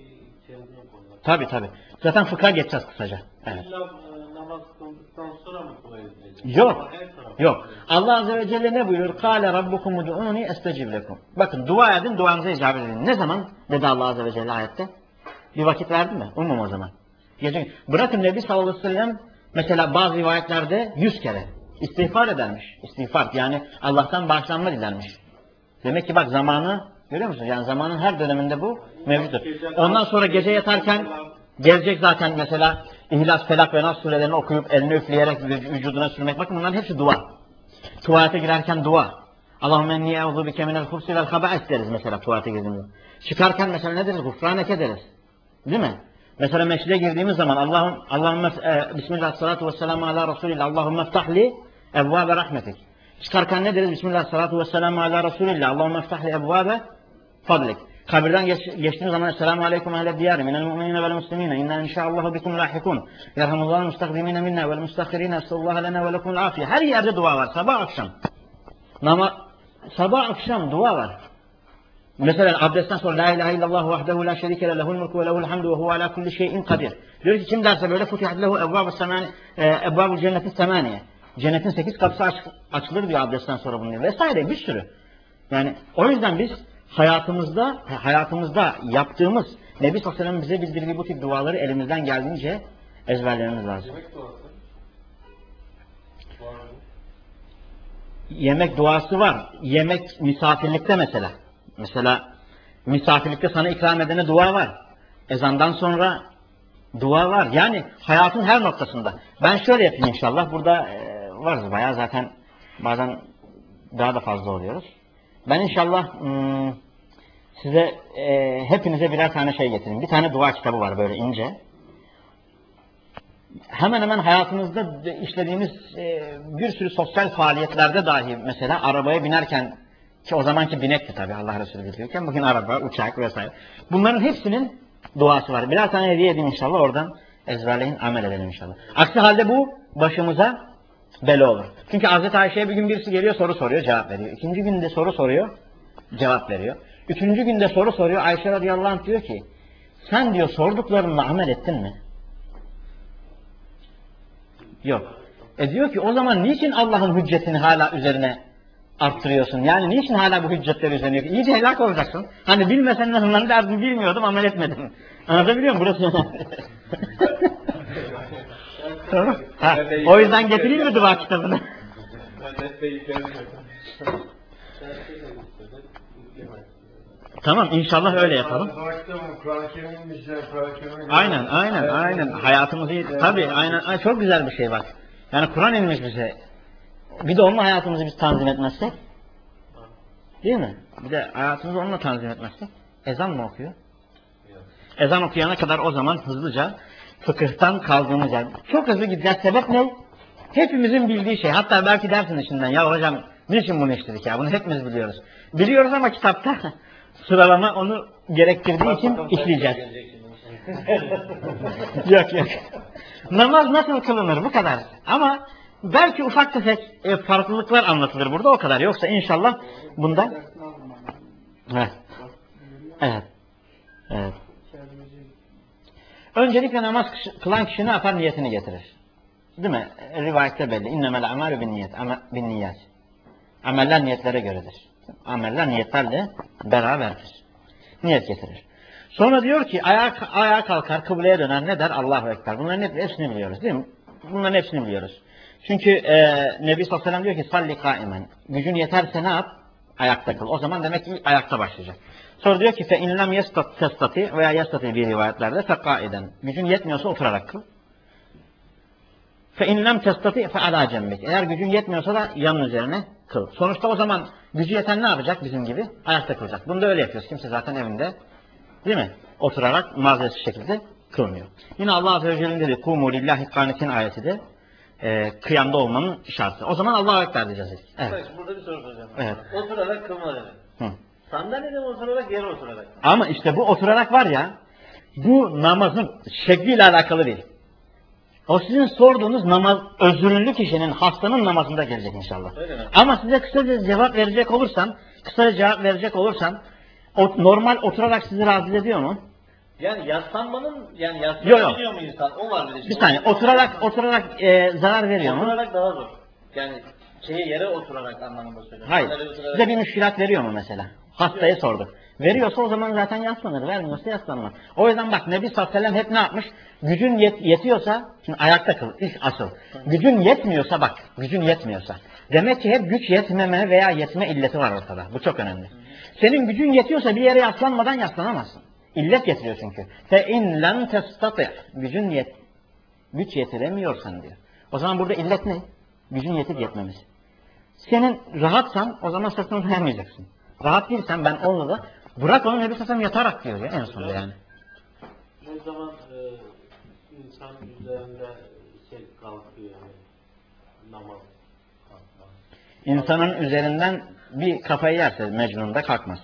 Tabii. Zaten fıkha geçeceğiz kısaca. Evet. Namaz kıldıktan sonra mı dua edeceğiz? Yok. Allah Azze ve Celle ne buyuruyor? Kâle rabbukum ud'ûni estecib lekum. Bakın dua edin, duanıza icabet edin. Ne zaman dedi Allah Azze ve Celle ayette? Bir vakit verdi mi? Ummam o zaman. Bırakın Nebi sallallahu aleyhi ve sellem mesela bazı rivayetlerde 100 kere istiğfar edermiş. İstiğfar yani Allah'tan bağışlanma dilenmiş. Demek ki bak zamanı görüyor musunuz? Yani zamanın her döneminde bu mevcuttur. Ondan sonra gece yatarken gelecek zaten mesela İhlas, Felak ve Nas surelerini okuyup elini üfleyerek vücuduna sürmek. Bakın bunların hepsi dua. Tuvalete girerken dua. Allahümme enni eûzu bike minel hubsi vel haba'is deriz mesela tuvalete girdiğimizde. Çıkarken mesela ne deriz? Gufraneke deriz. Değil mi? Mesela mescide girdiğimiz zaman Allahümme Bismillah salatu vesselamu ala Resulillah Allahümme ftahli evvâbe rahmetik. Çıkarken ne deriz? Bismillah salatu vesselamu ala Resulillah Allahümme ftahli evvâbe fadlik. Kabirden geçtiğimiz zaman Esselamu aleyküm ehle diyari minel mu'minine vel muslimine inna inşaallahu bikum lahikun yerhamullahul mustakdimine minna vel mustakhirine sallallahu lena ve lekumul afiye. Her yerde dua var. Sabah akşam. Sabah akşam dua var. Mesela abdestten sonra la ilahe illallah vahdehu la şerike le lehul mulku ve lehul hamdu ve huve ala kulli şeyin kadir. Diyor ki kim derse böyle futihat lehu ebvabul cennetin semaniye. Cennetin 8 kapısı açılır diyor abdestten sonra bunu diyor. Vesaire bir sürü. Yani o yüzden biz hayatımızda yaptığımız Nebi sallallahu aleyhi ve sellem bize bildirdiği bu tip duaları elimizden geldiğince ezberlememiz lazım. Yemek duası. Var mı? Yemek duası var. Yemek misafirlikte mesela. Mesela misafirlikte sana ikram edene dua var. Ezandan sonra dua var. Yani hayatın her noktasında. Ben şöyle yapayım inşallah. Burada varız bayağı zaten bazen daha da fazla oluyoruz. Ben inşallah size hepinize birer tane şey getireyim. Bir tane dua kitabı var böyle ince. Hemen hemen hayatımızda işlediğimiz bir sürü sosyal faaliyetlerde dahi mesela arabaya binerken ki o zamanki binekti tabii Allah Resulü biliyorken bugün araba, uçak vesaire. Bunların hepsinin duası var. Birer tane hediye edeyim inşallah oradan ezberleyin, amel edelim inşallah. Aksi halde bu başımıza bela olur. Çünkü Hazreti Ayşe'ye bir gün birisi geliyor soru soruyor, cevap veriyor. İkinci günde soru soruyor, cevap veriyor. Üçüncü günde soru soruyor. Ayşe radıyallahu anh diyor ki sen diyor sorduklarınla amel ettin mi? Yok. Diyor ki o zaman niçin Allah'ın hüccetini hala üzerine arttırıyorsun? Yani niçin hala bu hüccetleri üzerine yok? İyice helak olacaksın. Hani bilmesen en azından derdim bilmiyordum amel etmedim. Anlatabiliyor muyum? Burası tamam. O yüzden getireyim mi dua kitabını? Tamam inşallah öyle yapalım. Aynen. Hayatımızı tabii aynen çok güzel bir şey bak. Yani Kur'an inmiş bize. Bir de onunla hayatımızı biz tanzim etmezsek. Değil mi? Bir de hayatımızı onunla tanzim etmezsek. Ezan mı okuyor? Ezan okuyana kadar o zaman hızlıca fıkıhtan kaldığımız yer. Çok hızlı gideceğiz. Sebep ne? Hepimizin bildiği şey. Hatta belki dersin içinden ya hocam niçin bunu işledik ya? Bunu hepimiz biliyoruz. Biliyoruz ama kitapta sıralama onu gerektirdiği için işleyeceğiz. Yok. Namaz nasıl kılınır bu kadar. Ama belki ufak tefek farklılıklar anlatılır burada o kadar. Yoksa inşallah bunda Evet. Öncelikle namaz kılan kişi ne yapar? Niyetini getirir. Değil mi? Rivayette belli. İnnemel amelü bin niyet. Ameller niyetlere göredir. Ameller niyetlerle beraberdir. Niyet getirir. Sonra diyor ki ayağa kalkar, kıbleye döner. Ne der? Allahu Ekber. Bunların hepsini biliyoruz değil mi? Bunların hepsini biliyoruz. Çünkü Nebi sallallahu aleyhi ve sellem diyor ki salli kaimen. Gücün yeterse ne yap? Ayakta kıl. O zaman demek ki ayakta başlayacak. Sonra diyor ki fe inlem yestati veya yestati bir rivayetlerde fekaiden. Gücün yetmiyorsa oturarak kıl. Fe inlem testati fe ala cembek. Eğer gücün yetmiyorsa da yanın üzerine kıl. Sonuçta o zaman gücü yeten ne yapacak bizim gibi? Ayakta kılacak. Bunu da öyle yapıyoruz. Kimse zaten evinde değil mi? Oturarak mazeretsiz şekilde kılmıyor. Yine Allah Azze ve Celle'nin dedi kumu lillahi kanitin ayeti de kıyamda olmanın şartı. O zaman Allah'a ekber diyeceğiz. Evet. Burada bir soru soracağım. Evet. Oturarak kılma dedi. Sandalyede mi oturarak, yere oturarak? Ama işte bu oturarak var ya, bu namazın şekliyle alakalı değil. O sizin sorduğunuz namaz, özürlü kişinin, hastanın namazında gelecek inşallah. Öyle mi? Ama size kısaca cevap verecek olursam, normal oturarak sizi rahatsız ediyor mu? Yani yaslanmanın, yani yaslanabiliyor mu insan? O var bir de. Bir saniye, oturarak zarar veriyor mu? Oturarak daha zor. Yani yere oturarak anlamında söylüyorum. Hayır. Oturarak... Size bir müşkilat veriyor mu mesela? Hastaya sorduk. Veriyorsa o zaman zaten yaslanır. Vermiyorsa yaslanmaz. O yüzden bak Nebi sallallahu aleyhi ve sellem hep ne yapmış? Gücün yetiyorsa, şimdi ayakta kıl, ilk asıl. Gücün yetmiyorsa bak, gücün yetmiyorsa. Demek ki hep güç yetmeme veya yetme illeti var ortada. Bu çok önemli. Senin gücün yetiyorsa bir yere yaslanmadan yaslanamazsın. İllet getiriyor çünkü. Fe in lem testati. Güç yetiremiyorsan diyor. O zaman burada illet ne? Gücün yetip yetmemesi. Senin rahatsan o zaman sırtını dayamayacaksın. Rahat değilsen ben onunla da bırak onu Nebi Sallallahu yatarak diyor ya en sonunda yani. Ne zaman insan üzerinde kalkıyor yani namaz kalkmaz. İnsanın üzerinden bir kafayı yerse Mecnun'da kalkmaz.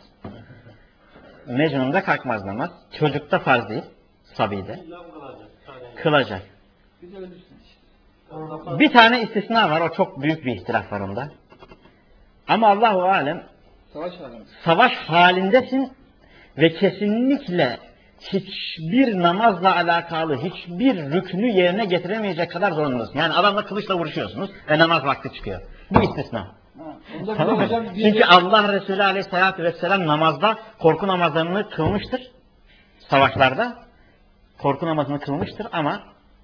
Mecnun'da kalkmaz namaz. Çocukta farz değil. Sabide. İlla kılacak. Kılacak. Bir de ölürsün işte. Bir tane istisna var. O çok büyük bir ihtilaf var onda. Ama Allahu alem Savaş halinde. savaş halindesin ve kesinlikle hiçbir namazla alakalı hiçbir rüknü yerine getiremeyecek kadar zorundasın. Yani adamla kılıçla vuruşuyorsunuz ve namaz vakti çıkıyor. Bu istisna. Onda Tamam mı? hocam Çünkü Allah Resulü Aleyhisselatü Vesselam namazda korku namazlarını kılmıştır. Savaşlarda korku namazını kılmıştır ama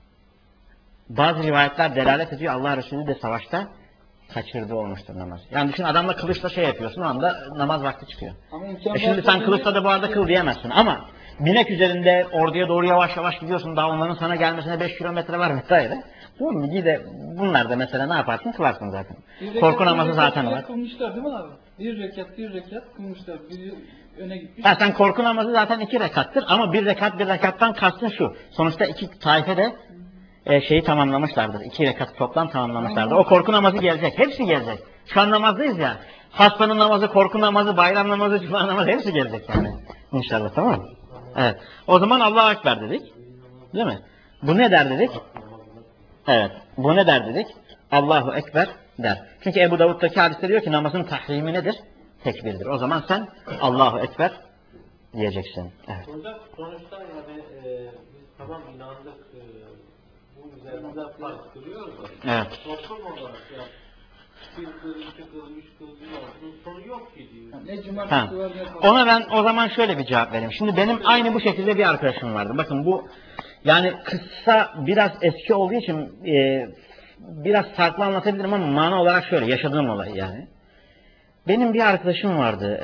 bazı rivayetler delalet ediyor Allah Resulü de savaşta kaçırdığı olmuştur namaz. Yani düşün adamla kılıçla şey yapıyorsun o anda namaz vakti çıkıyor. ama imkan Şimdi sen kılıçla da bu arada kıl diyemezsin ama binek üzerinde orduya doğru yavaş yavaş gidiyorsun daha onların sana gelmesine 5 kilometre var vesaire. Bunlar da mesela ne yaparsın kılarsın zaten. Korku namazı zaten var. Kılmışlar değil mi abi? Bir rekat kılmışlar. Biri öne gitmiş. Ya sen korku namazı zaten 2 rekattır ama bir rekattan kastın şu. Sonuçta iki taife de şeyi tamamlamışlardır. 2 rekat toplam tamamlamışlardır. O korku namazı gelecek. Hepsi gelecek. Şu an namazdayız ya. Hastanın namazı, korku namazı, bayram namazı, cuma namazı hepsi gelecek yani. İnşallah tamam mı? Evet. O zaman Allahu Ekber dedik. Değil mi? Bu ne der dedik? Evet. Bu ne der dedik? Allahu Ekber der. Çünkü Ebu Davud'daki hadiste diyor ki namazın tahrimi nedir? Tekbirdir. O zaman sen Allahu Ekber diyeceksin. Evet. Hocam sonuçta yani biz tamam inandık bu üzerinde farz kılıyoruz da Evet. toplum olarak ya bir kıl, 2 kıl, 3 kıl diyor. Bunun sonu yok ki diyor. Ne Ha. cumartesi var ne pazar. Ona ben o zaman şöyle bir cevap vereyim. Şimdi benim aynı bu şekilde bir arkadaşım vardı. Bakın bu yani kıssa biraz eski olduğu için biraz farklı anlatabilirim ama mana olarak şöyle yaşadığım olay yani. Benim bir arkadaşım vardı.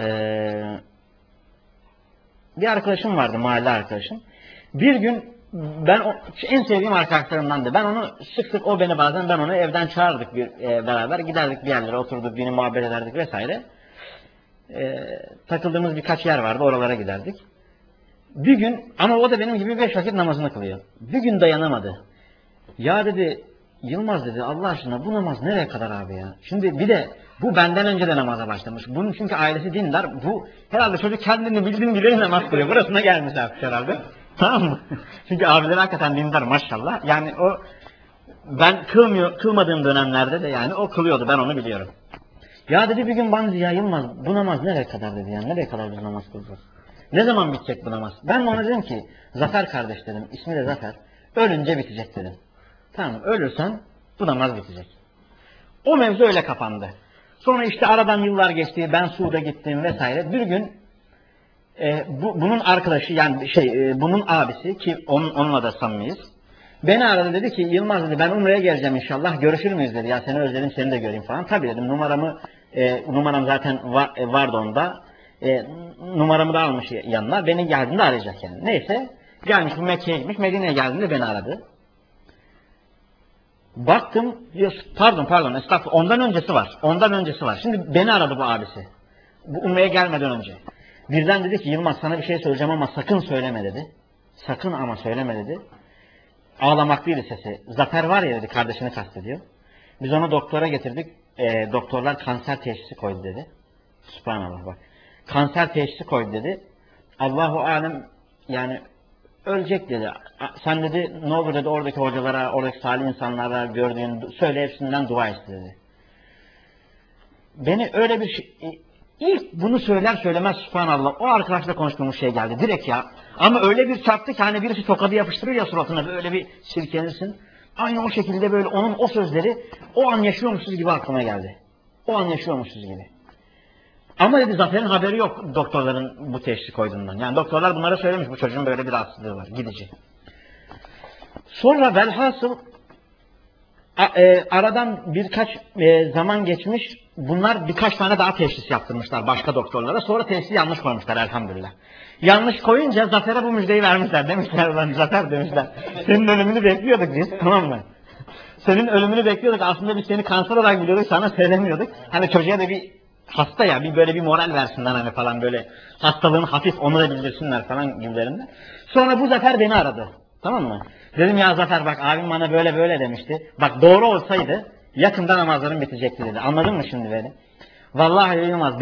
Bir arkadaşım vardı mahalle arkadaşım. Bir gün en sevdiğim arkadaşlarımdandı. Ben onu sık sık o beni bazen ben onu evden çağırdık beraber giderdik bir yerlere oturduk yine muhabbet ederdik vesaire. Takıldığımız birkaç yer vardı oralara giderdik. Bir gün ama o da benim gibi 5 vakit namazını kılıyor. Bir gün dayanamadı. Ya dedi Yılmaz dedi Allah aşkına bu namaz nereye kadar abi ya? Şimdi bir de bu benden önce de namaza başlamış. Bunun çünkü ailesi dindar. Bu herhalde çocuk kendini bildiğin bile namaz kılıyor. Burasına gelmiş artık herhalde. Tamam mı? Çünkü abileri hakikaten dindar maşallah. Yani o ben kılmadığım dönemlerde de yani o kılıyordu. Ben onu biliyorum. Ya dedi bir gün bana ya Yılmaz bu namaz nereye kadar dedi yani nereye kadar biz namaz kılacağız? Ne zaman bitecek bu namaz? Ben de ona dedim ki Zafer kardeş dedim. İsmi de Zafer. Ölünce bitecek dedim. Tamam ölürsen bu namaz bitecek. O mevzu öyle kapandı. Sonra işte aradan yıllar geçti. Ben Suud'a gittim vesaire. Bir gün bunun arkadaşı yani bunun abisi ki onunla da samimiyiz. Beni aradı dedi ki Yılmaz dedi ben Umre'ye geleceğim inşallah. Görüşür müyüz dedi. Ya seni özledim seni de göreyim falan. Tabii dedim numaram zaten vardı onda. Numaramı da almış yanına. Beni geldiğinde arayacak yani. Neyse gelmiş bu Mekke'ye gitmiş. Medine'ye geldiğinde beni aradı. Baktım, pardon estağfurullah ondan öncesi var. Şimdi beni aradı bu abisi. Bu Umre'ye gelmeden önce. Birden dedi ki Yılmaz sana bir şey söyleyeceğim ama sakın söyleme dedi. Sakın ama söyleme dedi. Ağlamaklıydı sesi. Zafer var ya dedi kardeşini kastediyor. Biz onu doktora getirdik. Doktorlar kanser teşhisi koydu dedi. Subhanallah bak. Kanser teşhisi koydu dedi. Allahu alem yani ölecek dedi. Sen dedi ne olur dedi oradaki hocalara, oradaki salih insanlara gördüğün söyle hepsinden dua iste dedi. Beni öyle bir şey, ilk bunu söyler söylemez subhanallah o arkadaşla konuştuğumuz şey geldi direkt ya. Ama öyle bir çarptı ki hani birisi tokadı yapıştırıyor ya suratına böyle bir silkelenirsin. Aynı o şekilde böyle onun o sözleri o an yaşıyormuşuz gibi aklıma geldi. O an yaşıyormuşuz gibi. Ama dedi Zafer'in haberi yok doktorların bu teşhisi koyduğundan. Yani doktorlar bunlara söylemiş bu çocuğun böyle bir rahatsızlığı var. Gidici. Sonra velhasıl aradan birkaç zaman geçmiş. Bunlar birkaç tane daha teşhis yaptırmışlar başka doktorlara. Sonra teşhisi yanlış koymuşlar elhamdülillah. Yanlış koyunca Zafer'e bu müjdeyi vermişler. Demişler ulan Zafer demişler. Senin ölümünü bekliyorduk biz tamam mı? senin ölümünü bekliyorduk. Aslında biz seni kanser olarak biliyorduk. Sana söylemiyorduk. Hani çocuğa da bir hasta ya bir böyle bir moral versinler hani falan böyle hastalığın hafif onu da bildirsinler falan gibilerinde. Sonra bu Zafer beni aradı. Tamam mı? Dedim ya Zafer bak abim bana böyle böyle demişti. Bak doğru olsaydı yakında namazlarım bitecekti dedi. Anladın mı şimdi beni? Vallahi Yılmaz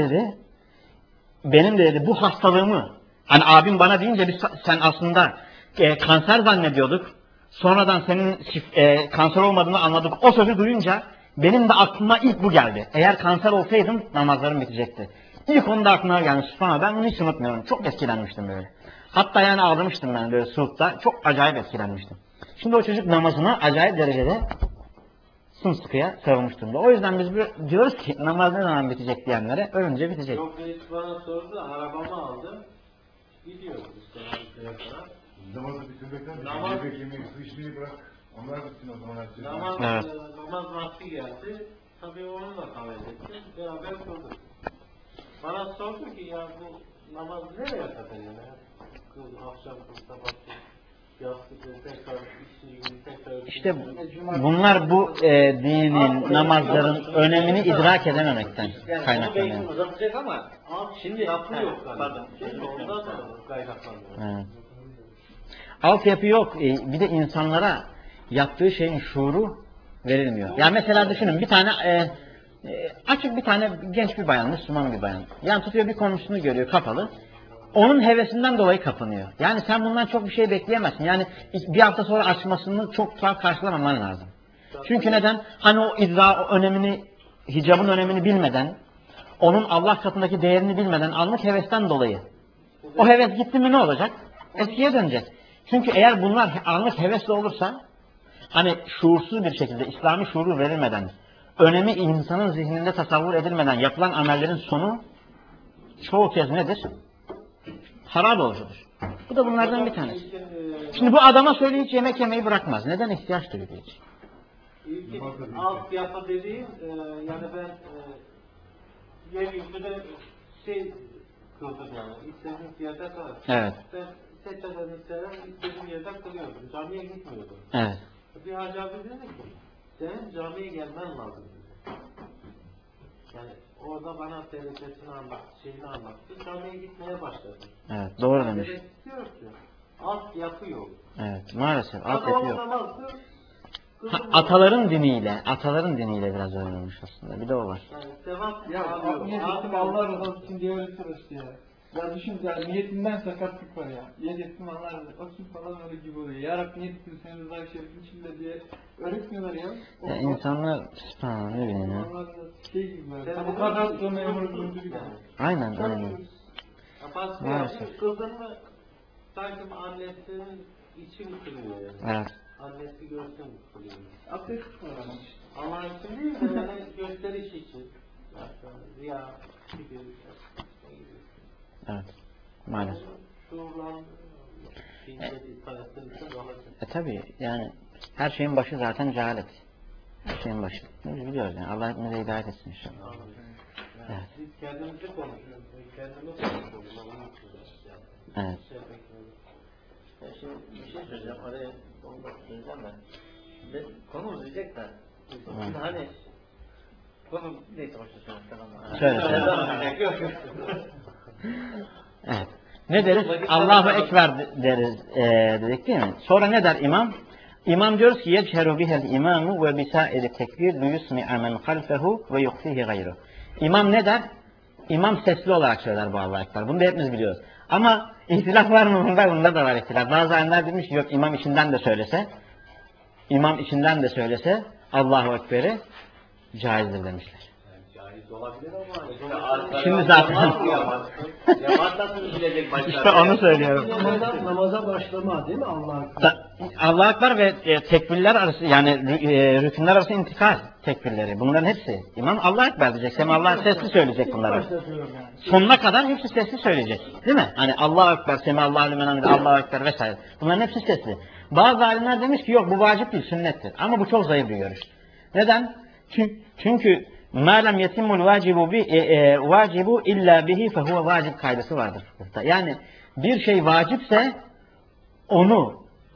benim de dedi bu hastalığımı hani abim bana deyince biz sen aslında kanser zannediyorduk. Sonradan senin kanser olmadığını anladık. O sözü duyunca benim de aklıma ilk bu geldi. Eğer kanser olsaydım namazlarım bitecekti. İlk onu da aklıma geldi. Sübhanallah ben bunu hiç unutmuyorum. Çok etkilenmiştim böyle. Hatta yani ağlamıştım ben böyle Suud'da. Çok acayip etkilenmiştim. Şimdi o çocuk namazına acayip derecede sımsıkıya sarılmış durumda. O yüzden biz diyoruz ki namaz ne zaman bitecek diyenlere ölünce bitecek. Yok birisi bana sordu, arabamı aldım. Gidiyoruz işte Ankara'ya kadar. Namazı bitirmekten Namaz- yemek yemeyi, su içmeyi bırak. Onlar bitsin o zaman. Namaz, Evet. namaz vakti geldi. Tabii onunla davet ettim. Beraber kıldık. Bana sordu ki ya bu namaz nereye kadar yani? Kıl, akşam kıl, sabah kıl, yatsı kıl, tekrar işini gün, tekrar... İşte bunlar bu dinin, namazların önemini idrak edememekten kaynaklanıyor. Yani uzatacak ama şimdi yapı yok galiba. Şimdi ondan sonra kaynaklanıyor. Evet. Altyapı yok. Bir de insanlara yaptığı şeyin şuuru verilmiyor. Yani mesela düşünün bir tane açık bir tane genç bir bayan, Müslüman bir bayan. Yani tutuyor bir komşusunu görüyor kapalı. Onun hevesinden dolayı kapanıyor. Yani sen bundan çok bir şey bekleyemezsin. Yani bir hafta sonra açmasını çok tuhaf karşılamaman lazım. Çünkü neden? Hani o iddia önemini, hicabın önemini bilmeden, onun Allah katındaki değerini bilmeden anlık hevesten dolayı. O heves gitti mi ne olacak? Eskiye dönecek. Çünkü eğer bunlar anlık hevesle olursa, hani şuursuz bir şekilde, İslami şuuru verilmeden, önemi insanın zihninde tasavvur edilmeden yapılan amellerin sonu çoğu kez nedir? Harap olucudur. Bu da bunlardan bir tanesi. Şimdi bu adama söyle hiç yemek yemeyi bırakmaz. Neden ihtiyaç duyuyor hiç? İlkin altyapı dediğim yani ben yeryüzüne kıldım yani. İstediğim yerde kıldım. Evet. Ben seçeden istediğim yerde kılıyordum. Camiye gitmiyordum. Evet. Bir hacı abi dedi ki senin camiye gelmen lazım. Yani orada bana derecesini anlattı, şeyini anlattı. Camiye gitmeye başladım. Evet. Doğru Yani demiş. demek istiyor ki altyapı yok. Evet. Maalesef. Ama Altyapı o yok. namazdı. Ataların diniyle biraz öyle olmuş aslında. Bir de o var. Yani sevap Ya alıyor. aklına gittim Allah rızası için diye öğretiyor işte ya. Ya düşün ya niyetinden sakatlık var ya. Niyet ettim Allah rızası. O kim falan öyle gibi oluyor. Ya Rabbi niyet ettim senin rızayı şerifin içinde diye öğretmiyorlar ya. Ya insanlar sübhanallah ne bileyim ya. Allah şey gibi böyle. Sen Bu kadar sonra memur bulundu gibi. Aynen aynen. Baskı Maalesef. yapıyor. Kıldın mı sanki annesinin için kılıyor yani. Evet. Annesi görsün kılıyor. Abdest var ama işte. Allah için değil de yani gösteriş için. Yani riya gibi. Evet. Maalesef. Şuurlan cinsiyeti tanıtılmışsa olacak. Tabi yani her şeyin başı zaten cehalet. Her şeyin başı. Biz biliyoruz yani. Allah hepimize hidayet etsin inşallah. Yani Evet. biz kendimizi konuşuyoruz. Kendimiz konuşuyoruz. Onu unutuyoruz yani. Evet. Şey bekliyoruz. Ya şimdi bir şey söyleyeceğim, araya onu da söyleyeceğim de. Konu uzayacak da. Şimdi hani konu neyse başta söyleyeyim. Söyle söyle. Evet. Ne deriz? Allahu Ekber deriz dedik değil mi? Sonra ne der imam? İmam diyoruz ki yecheru bihel imamu ve bisairi tekbir liyusmi'a men halfehu ve yukfihi gayru. İmam ne der? İmam sesli olarak söyler bu Allahu Ekber. Bunu da hepimiz biliyoruz. Ama ihtilaf var mı bunda? Bunda da var ihtilaf. Bazı alimler demiş ki yok imam içinden de söylese, imam içinden de söylese Allahu Ekber'i caizdir demişler. Caiz olabilir ama Şimdi zaten Cemaat nasıl bilecek başlar? işte onu söylüyorum. Namaza başlama değil mi Allah'a emanet? Allah-u Ekber ve tekbirler arası yani rükünler arası intikal tekbirleri. Bunların hepsi. İmam Allah-u Ekber diyecek. Semallah sesli söyleyecek bunları. Başlatıyorum yani. Sonuna kadar hepsi sesli söyleyecek. Değil mi? Hani Allahu Ekber, Semallahu limen hamide, Allahu Ekber vesaire. Bunların hepsi sesli. Bazı alimler demiş ki yok bu vacip değil, sünnettir. Ama bu çok zayıf bir görüş. Neden? Çünkü ma lem yetimul vacibu illa bihi fehuve vacib kaydesi vardır. Yani bir şey vacipse onu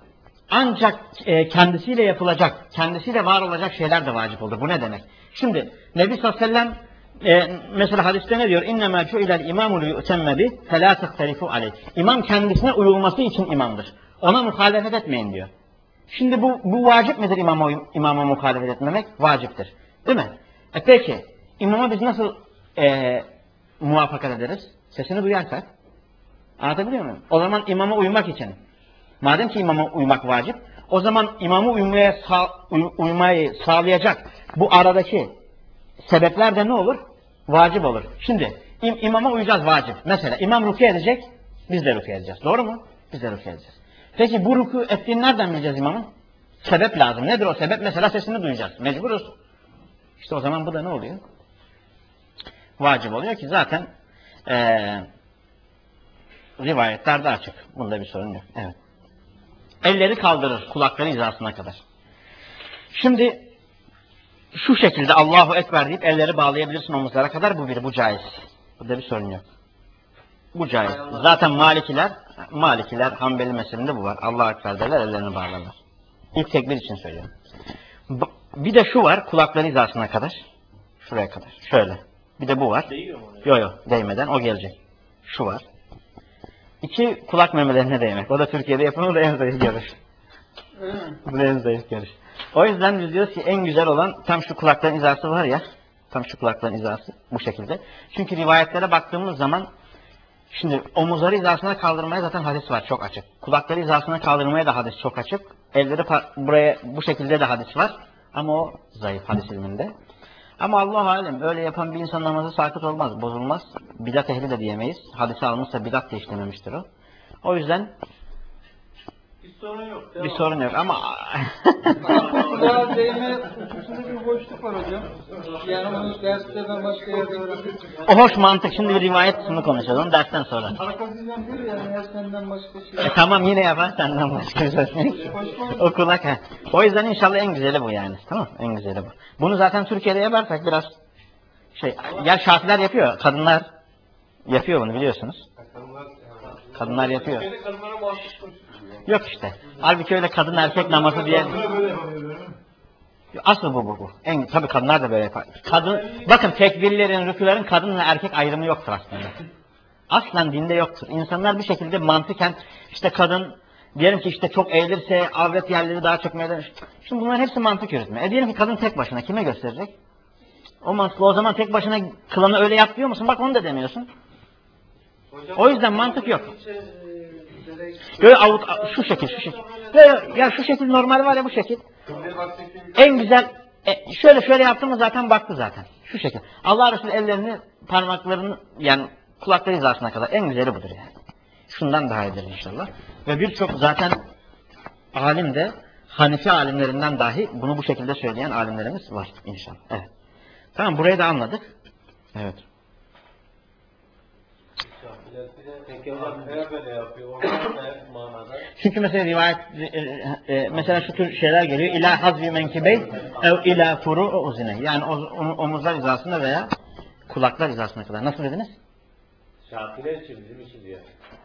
ancak kendisiyle yapılacak, kendisiyle var olacak şeyler de vacip olur. Bu ne demek? Şimdi Nebi sallallahu aleyhi ve sellem mesela hadiste ne diyor? İnnemâ cu'ilel imâmu liyu'temme bih felâ tehtelifu aleyh. İmam kendisine uyulması için imamdır. Ona muhalefet etmeyin diyor. Şimdi bu vacip midir imama muhalefet etmemek? Vaciptir. Değil mi? Peki imama biz nasıl muvaffakat ederiz? Sesini duyarsak. Anlatabiliyor muyum? O zaman imama uymak için. Madem ki imama uymak vacip, o zaman imamı uymayı sağlayacak bu aradaki sebepler de ne olur? Vacip olur. Şimdi imama uyacağız vacip. Mesela imam rükû edecek, biz de rükû edeceğiz. Doğru mu? Biz de rükû edeceğiz. Peki bu rükû ettiğini nereden bileceğiz imamın? Sebep lazım. Nedir o sebep? Mesela sesini duyacağız. Mecburuz. İşte o zaman bu da ne oluyor? Vacip oluyor ki zaten rivayetlerde açık. Bunda bir sorun yok. Evet. Elleri kaldırır kulakları hizasına kadar. Şimdi şu şekilde Allahu Ekber deyip elleri bağlayabilirsin omuzlara kadar. Bu caiz. Burada bir sorun yok. Bu caiz. Zaten Malikiler Hanbeli mezhebinde bu var. Allahu Ekber derler, ellerini bağlarlar. İlk tekbir için söylüyorum. Bir de şu var, kulakları hizasına kadar. Şuraya kadar. Şöyle. Bir de bu var. Değiyor mu? Yok değmeden o gelecek. Şu var. 2 kulak memelerine değmek. O da Türkiye'de yapılan da en zayıf görüş. Bu da en zayıf görüş. O yüzden biz diyoruz ki en güzel olan tam şu kulakların hizası var ya. Tam şu kulakların hizası. Bu şekilde. Çünkü rivayetlere baktığımız zaman şimdi omuzları hizasına kaldırmaya zaten hadis var çok açık. Kulakları hizasına kaldırmaya da hadis çok açık. Elleri buraya bu şekilde de hadis var. Ama o zayıf hadis ilminde. Ama Allah alem öyle yapan bir insan namazı sakıt olmaz, bozulmaz. Bidat ehli de diyemeyiz. Hadise almışsa bidat da işlememiştir o. O yüzden bir sorun yok ama Kulağa değme hususunda bir boşluk var hocam. Yani onu derste ben başka yerde öğrendim. o hoş mantık. Şimdi bir rivayet kısmını konuşalım dersten sonra. Arkasından bir yani ya senden başka şey. Tamam yine yapar senden başka bir şey. O kulak ha. O yüzden inşallah en güzeli bu yani. Tamam en güzeli bu. Bunu zaten Türkiye'de yaparsak biraz gel Şafiler yapıyor. Kadınlar yapıyor bunu biliyorsunuz. Kadınlar yapıyor. Yok işte. Halbuki öyle kadın erkek namazı diye. Asıl bu. Tabii kadınlar da böyle yapar. Bakın tekbirlerin, rükülerin kadınla erkek ayrımı yoktur aslında. Aslen dinde yoktur. İnsanlar bir şekilde mantıken işte kadın diyelim ki işte çok eğilirse avret yerleri daha çok meydana. Şimdi bunların hepsi mantık yürütme. Diyelim ki kadın tek başına kime gösterecek? O mantıklı. O zaman tek başına kılanı öyle yap diyor musun? Bak onu da demiyorsun. O yüzden mantık yok. Şu şekil. Ya şu şekil normal var ya bu şekil. En güzel şöyle yaptığımız zaten baktı zaten. Şu şekil. Allah Resulü ellerini parmaklarını yani kulakları hizasına kadar en güzeli budur yani. Şundan daha iyidir inşallah. Ve birçok zaten alim de Hanefi alimlerinden dahi bunu bu şekilde söyleyen alimlerimiz var inşallah. Evet. Tamam burayı da anladık. Evet. Çünkü mesela rivayet mesela şu tür şeyler geliyor. İlâ hazvi menkibey ev ilâ furu'u uzine. Yani omuzlar hizasında veya kulaklar hizasına kadar. Nasıl dediniz? Şafiler için bizim için diyor.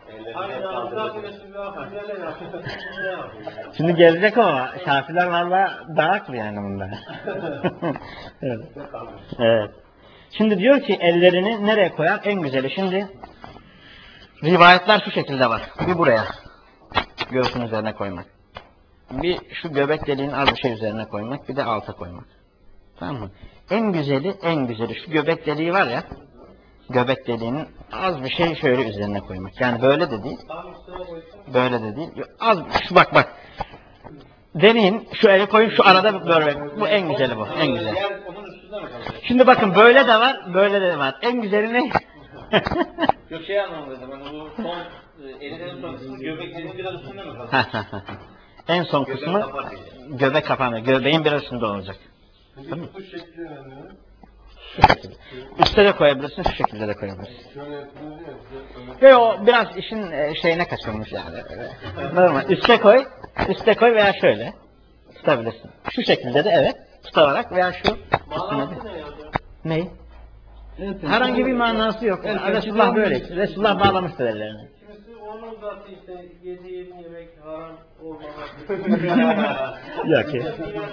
Şimdi gelecek o. Şafiler valla daha haklı yani bunda. Evet. Evet. Şimdi diyor ki ellerini nereye koyar? En güzeli. Şimdi rivayetler şu şekilde var. Bir buraya. Göğsün üzerine koymak. Bir şu göbek deliğinin az bir şey üzerine koymak. Bir de alta koymak. Tamam mı? En güzeli şu göbek deliği var ya. Göbek deliğinin az bir şey şöyle üzerine koymak. Yani böyle de değil. Böyle de değil. Az şu bak. Deneyin. Şu ele koyun. Şu arada böyle. Bu en güzeli bu. En güzeli. Şimdi bakın böyle de var. Böyle de var. En güzeli ne? Yok anlamadım. Hani bu son elinin son kısmı göbeklerin biraz üstünde mi kalıyor? En son kısmı göbek kapanıyor. Göbeğin biraz üstünde olacak. Tamam. Bu şekli yani. Şu şekilde. Üste de koyabilirsin, şu şekilde de koyabilirsin. Şöyle yapılıyor ya. Ve o biraz işin şeyine kaçırmış yani. Normal. Üste koy veya şöyle tutabilirsin. Şu şekilde de evet tutarak veya şu üstüne de. Ney? Herhangi bir manası yok. Resulullah böyle. Resulullah bağlamıştır ellerini. Kimisi o onun da işte yediğim yemek haram olmaması. Yok ki.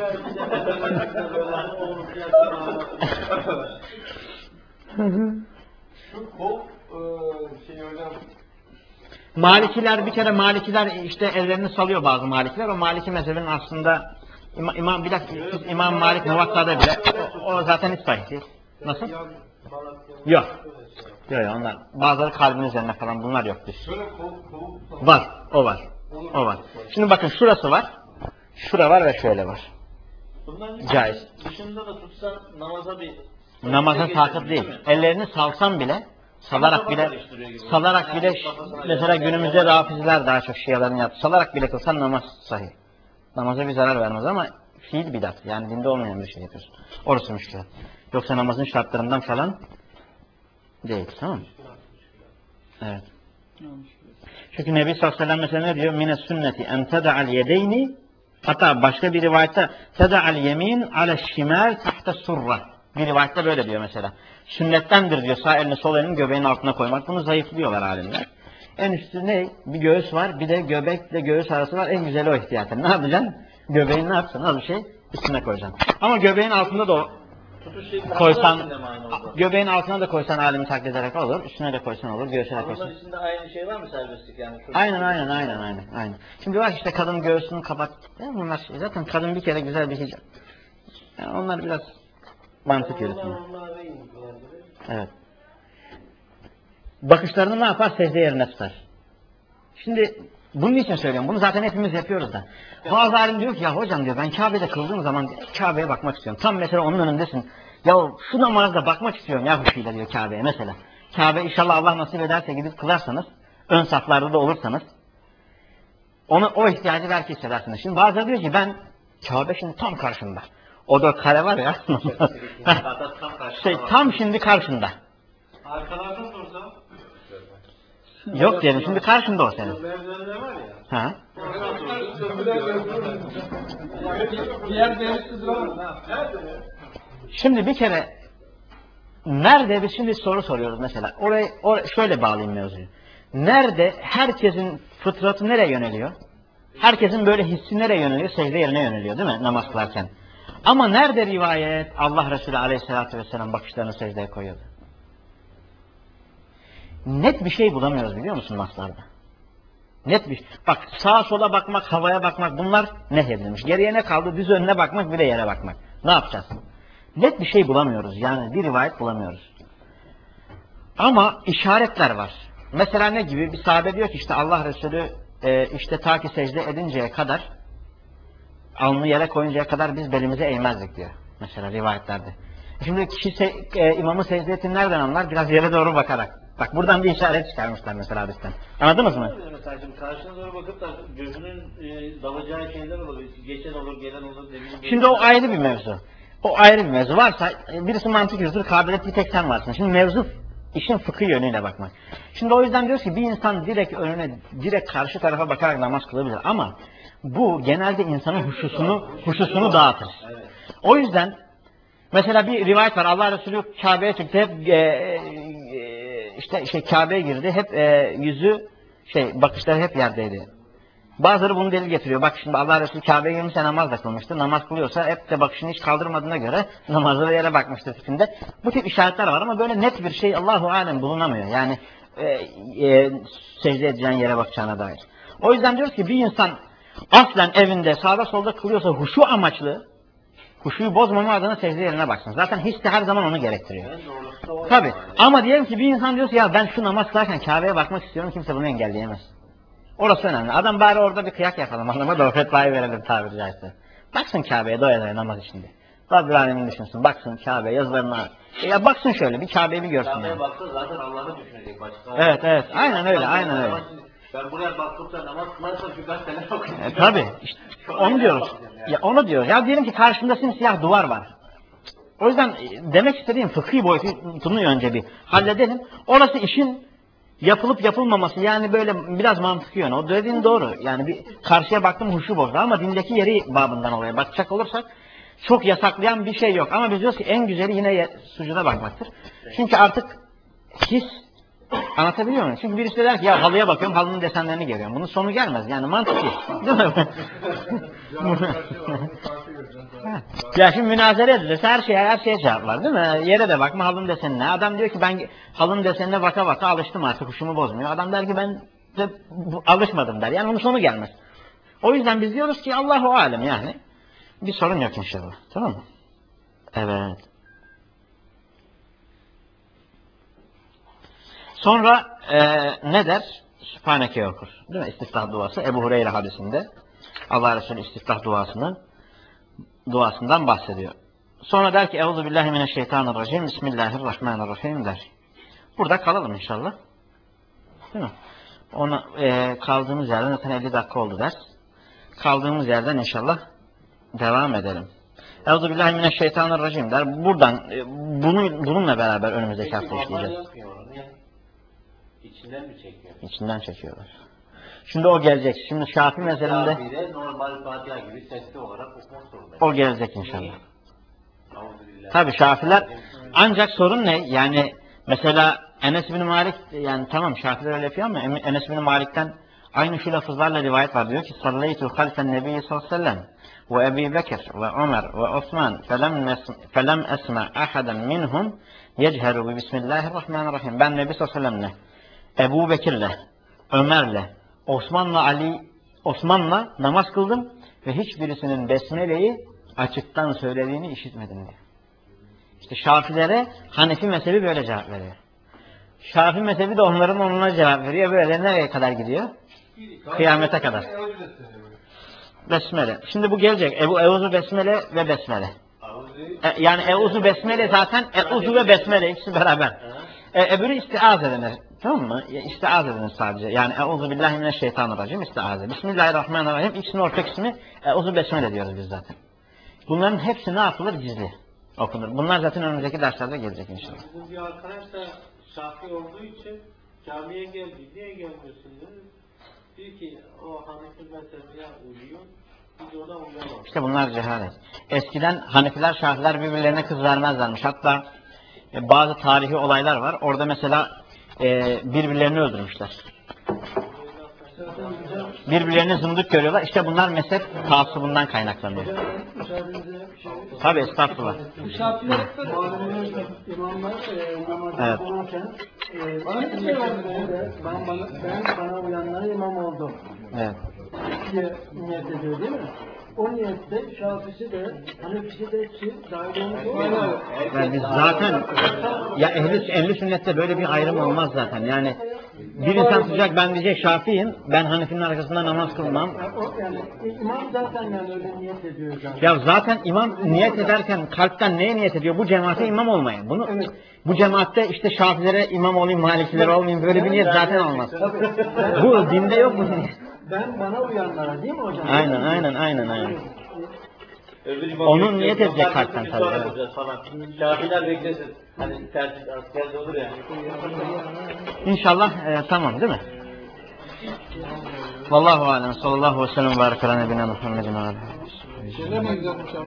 Şu kol hocam. Malikiler bir kere Malikiler işte ellerini salıyor bazı Malikiler. O Maliki mezhebinin aslında İmam bir dakika, İmam Malik Muvatta'da bile o zaten hiç sahih değil. Nasıl? Yok. Yok onlar. Bazıları kalbin üzerine falan bunlar yok biz. Şöyle kol Var. O var. O var. Şimdi bakın şurası var. Şura var ve şöyle var. Bunların Caiz. dışında da tutsan namaza bir Namaza takip değil. Ellerini salsan bile salarak bile mesela günümüzde Rafiziler daha çok Şiaların yaptı. Salarak bile kılsan namaz sahih. Namaza bir zarar vermez ama fiil bidat. Yani dinde olmayan bir şey yapıyorsun. Orası müşkülat. Yoksa namazın şartlarından falan değil. Tamam mı? Evet. Çünkü Nebi sallallahu aleyhi ve sellem mesela ne diyor? Mine sünneti en teda'al yedeyni, hatta başka bir rivayette teda'al yemin ale şimal tahta surra. Bir rivayette böyle diyor mesela. Sünnettendir diyor sağ elini sol elini göbeğin altına koymak. Bunu zayıflıyorlar alimler. En üstü ne? Bir göğüs var, bir de göbekle göğüs arası var. En güzeli o ihtiyaten. Ne yapacaksın? Göbeğini ne yapacaksın? Az bir şey üstüne koyacaksın. Ama göbeğin altında da o koysan, göbeğin altına da koysan alimi taklit ederek olur. Üstüne de koysan olur, göğsüne de koysan. Bunların içinde aynı şey var mı serbestlik yani? Aynen. Şimdi var işte kadın göğsünü kapat. Yani bunlar şey, zaten kadın bir kere güzel bir hicap. Yani onlar biraz mantık yürütüyor. Evet. Bakışlarını ne yapar? Secde yerine tutar. Şimdi bunun için söylüyorum. Bunu zaten hepimiz yapıyoruz da. Bazı alim diyor ki ya hocam diyor ben Kabe'de kıldığım zaman Kabe'ye bakmak istiyorum. Tam mesela onun önündesin. Ya şu namazda bakmak istiyorum ya huşuyla diyor Kabe'ye mesela. Kabe inşallah Allah nasip ederse gidip kılarsanız, ön saflarda da olursanız o ihtiyacı belki hissedersiniz. Şimdi bazıları diyor ki ben Kabe şimdi tam karşımda. O da kare var ya. Tam şimdi karşında. Arkalardan sorsam. Yok diyelim şimdi karşında o senin. Mevzuda var ya. Ha? Bir yer belirsiz duramaz. Şimdi bir kere nerede biz şimdi soru soruyoruz mesela. Oraya şöyle bağlayayım mevzuyu. Nerede herkesin fıtratı nereye yöneliyor? Herkesin böyle hissi nereye yöneliyor? Secde yerine yöneliyor değil mi namaz kılarken? Ama nerede rivayet Allah Resulü Aleyhisselatü Vesselam bakışlarını secdeye koyuyordu? Net bir şey bulamıyoruz biliyor musun naslarda? Net bir şey. Bak sağa sola bakmak, havaya bakmak bunlar nehyedilmiş. Geriye ne kaldı? Düz önüne bakmak bir de yere bakmak. Ne yapacağız? Net bir şey bulamıyoruz. Yani bir rivayet bulamıyoruz. Ama işaretler var. Mesela ne gibi? Bir sahabe diyor ki işte Allah Resulü işte ta ki secde edinceye kadar alnını yere koyuncaya kadar biz belimize eğmezdik diyor. Mesela rivayetlerde. Şimdi kişi imamı secde ettiğini nereden anlar? Biraz yere doğru bakarak. Bak buradan bir işaret çıkarmışlar mesela hadisten. Anladınız mı? Mesela şimdi karşına doğru bakıp da gözünün dalacağı şeyler olur. Geçen olur, gelen olur. Şimdi o ayrı bir mevzu. O ayrı bir mevzu. Varsa birisi mantık yürütür, kabiliyet bir tek sen varsın. Şimdi mevzu işin fıkıh yönüyle bakmak. Şimdi o yüzden diyoruz ki bir insan direkt önüne, direkt karşı tarafa bakarak namaz kılabilir. Ama bu genelde insanın huşusunu dağıtır. O yüzden mesela bir rivayet var. Allah Resulü Kabe'ye çıktı. Hep işte Kabe'ye girdi. Hep yüzü bakışları hep yerdeydi. Bazıları bunu delil getiriyor. Bak şimdi Allah Resulü Kabe'ye girmişse namaz da kılmıştır. Namaz kılıyorsa hep de bakışını hiç kaldırmadığına göre namazda da yere bakmıştır tipinde. Bu tip işaretler var ama böyle net bir şey Allahu alem bulunamıyor. Yani secde edeceğin yere bakacağına dair. O yüzden diyoruz ki bir insan aslen evinde sağda solda kılıyorsa huşu amaçlı, huşuyu bozmama adına secde yerine baksın. Zaten his de her zaman onu gerektiriyor. Tabi. Ama diyelim ki bir insan diyor ki ya ben şu namaz kılarken Kabe'ye bakmak istiyorum, kimse bunu engelleyemez. Orası önemli. Adam bari orada bir kıyak yapalım. Adama da o fetvayı verelim tabiri caizse. Baksın Kabe'ye doya doya namaz içinde. Rabbil Alemin düşünsün. Baksın Kabe yazılarına. Ya baksın şöyle bir Kabe'yi bir görsün. Kabe'ye Yani. baksın zaten Allah'ı düşünecek başka. Evet. Aynen öyle. Ben buraya bakıp da namaz kılarsam şu gazeteler okuyacağım. Tabii. İşte, onu diyoruz. Ya onu diyoruz. Ya diyelim ki karşında simsiyah duvar var. O yüzden demek istediğim fıkhi boyutunu önce bir halledelim. Orası işin yapılıp yapılmaması, yani böyle biraz mantıklı yönü. O dediğin doğru. Yani bir karşıya baktım huşu bozdu ama dindeki yeri babından olaya bakacak olursak çok yasaklayan bir şey yok. Ama biz diyoruz ki en güzeli yine sucuda bakmaktır. Çünkü artık his Anlatabiliyor muyum? Çünkü birisi der ki ya halıya bakıyorum, halının desenlerini görüyorum. Bunun sonu gelmez. Yani mantıklı. Değil mi? Ya şimdi münazara edilirse her şeye cevap var değil mi? Yere de bakma, halının desenine. Adam diyor ki ben halının desenine baka baka alıştım artık, kuşumu bozmuyor. Adam der ki ben de alışmadım der. Yani onun sonu gelmez. O yüzden biz diyoruz ki Allahu alem yani. Bir sorun yok inşallah. Tamam mı? Evet. Sonra ne der? Sübhaneke okur. Değil mi? İstiftah duası. Ebu Hureyre hadisinde Allah Resulü istiftah duasından bahsediyor. Sonra der ki Euzubillahimineşşeytanirracim Bismillahirrahmanirrahim der. Burada kalalım inşallah. Değil mi? Ona kaldığımız yerden zaten 50 dakika oldu ders. Kaldığımız yerden inşallah devam edelim. Euzubillahimineşşeytanirracim der. Buradan bununla beraber önümüzdeki hafta işleyeceğiz. İçinden mi çekiyor? İçinden çekiyorlar. Şimdi o gelecek. Şimdi Şafii mezhelinde Şafii'de normal Fatiha gibi sesli olarak okumak zorunda. o gelecek inşallah. Tabii Şafiler ancak sorun ne? Yani mesela Enes bin Malik yani tamam Şafiler öyle yapıyor ama Enes bin Malik'ten aynı şu lafızlarla rivayet var. Diyor ki sallaytu halfen nebiyyi sallallahu aleyhi ve sellem ve Ebi Bekir ve Ömer ve Osman felem esma ahaden minhum yecheru bi bismillahirrahmanirrahim. Ben Nebi sallallahu aleyhi ve sellemle Ebu Bekir'le Ömer'le Osman'la namaz kıldım ve hiçbirisinin besmeleyi açıktan söylediğini işitmedim diyor. İşte Şafilere Hanefi mezhebi böyle cevap veriyor. Şafii mezhebi de onunla cevap veriyor. Böyle nereye kadar gidiyor? Kıyamete kadar. Besmele. Şimdi bu gelecek. Euzu besmele ve besmele. Yani Euzu besmele zaten Euzu ve besmele ikisi beraber. Öbürü istiaz edilir. Tamam mı? İstiaz edilir sadece. Yani Euzubillahimineşşeytanirracim istiaz. Bismillahirrahmanirrahim. İkisinin ortak ismi Euzu besmele diyoruz biz zaten. Bunların hepsi ne yapılır? Gizli okunur. Bunlar zaten önümüzdeki derslerde gelecek inşallah. Bizim bir arkadaş da Şafii olduğu için camiye geldi. Niye gelmiyorsun dedi. Diyor ki o Hanefi mezhebine uyuyor. Biz ona uyamam. İşte bunlar cehalet. Eskiden Hanefiler, Şafiler birbirlerine kız vermezlermiş. Hatta bazı tarihi olaylar var. Orada mesela birbirlerini öldürmüşler. Birbirlerini zındık görüyorlar. İşte bunlar mezhep taassubundan kaynaklanıyor. Tabii estağfurullah. Şafiler imamlar namazda konarken bana uyanlara imam oldum Evet. diye niyet ediyor değil mi? O niyette Şafisi de Hanefisi de ki dahil olmuş. Yani biz zaten ya ehli sünnette böyle bir ayrım olmaz zaten. Yani bir insan sıcak ben diyecek Şafii'yim, ben Hanefi'nin arkasında namaz kılmam. Yani imam zaten yani öyle niyet ediyor zaten. Ya zaten imam niyet ederken kalpten neye niyet ediyor? Bu cemaate imam olmaya. Bu cemaatte işte Şafilere imam olayım, Malikilere olmayayım böyle bir niyet zaten olmaz. Bu dinde yok mu? Ben bana uyanlara değil mi hocam? Aynen. Onun niyet edecek kalpten tabii. Evet. Şafiler beklesin. Hani tertip asker olur ya. İnşallah tamam değil mi? Vallahu alem sallallahu aleyhi ve sellem ve barik ala nebina Muhammedin ve aleyhi.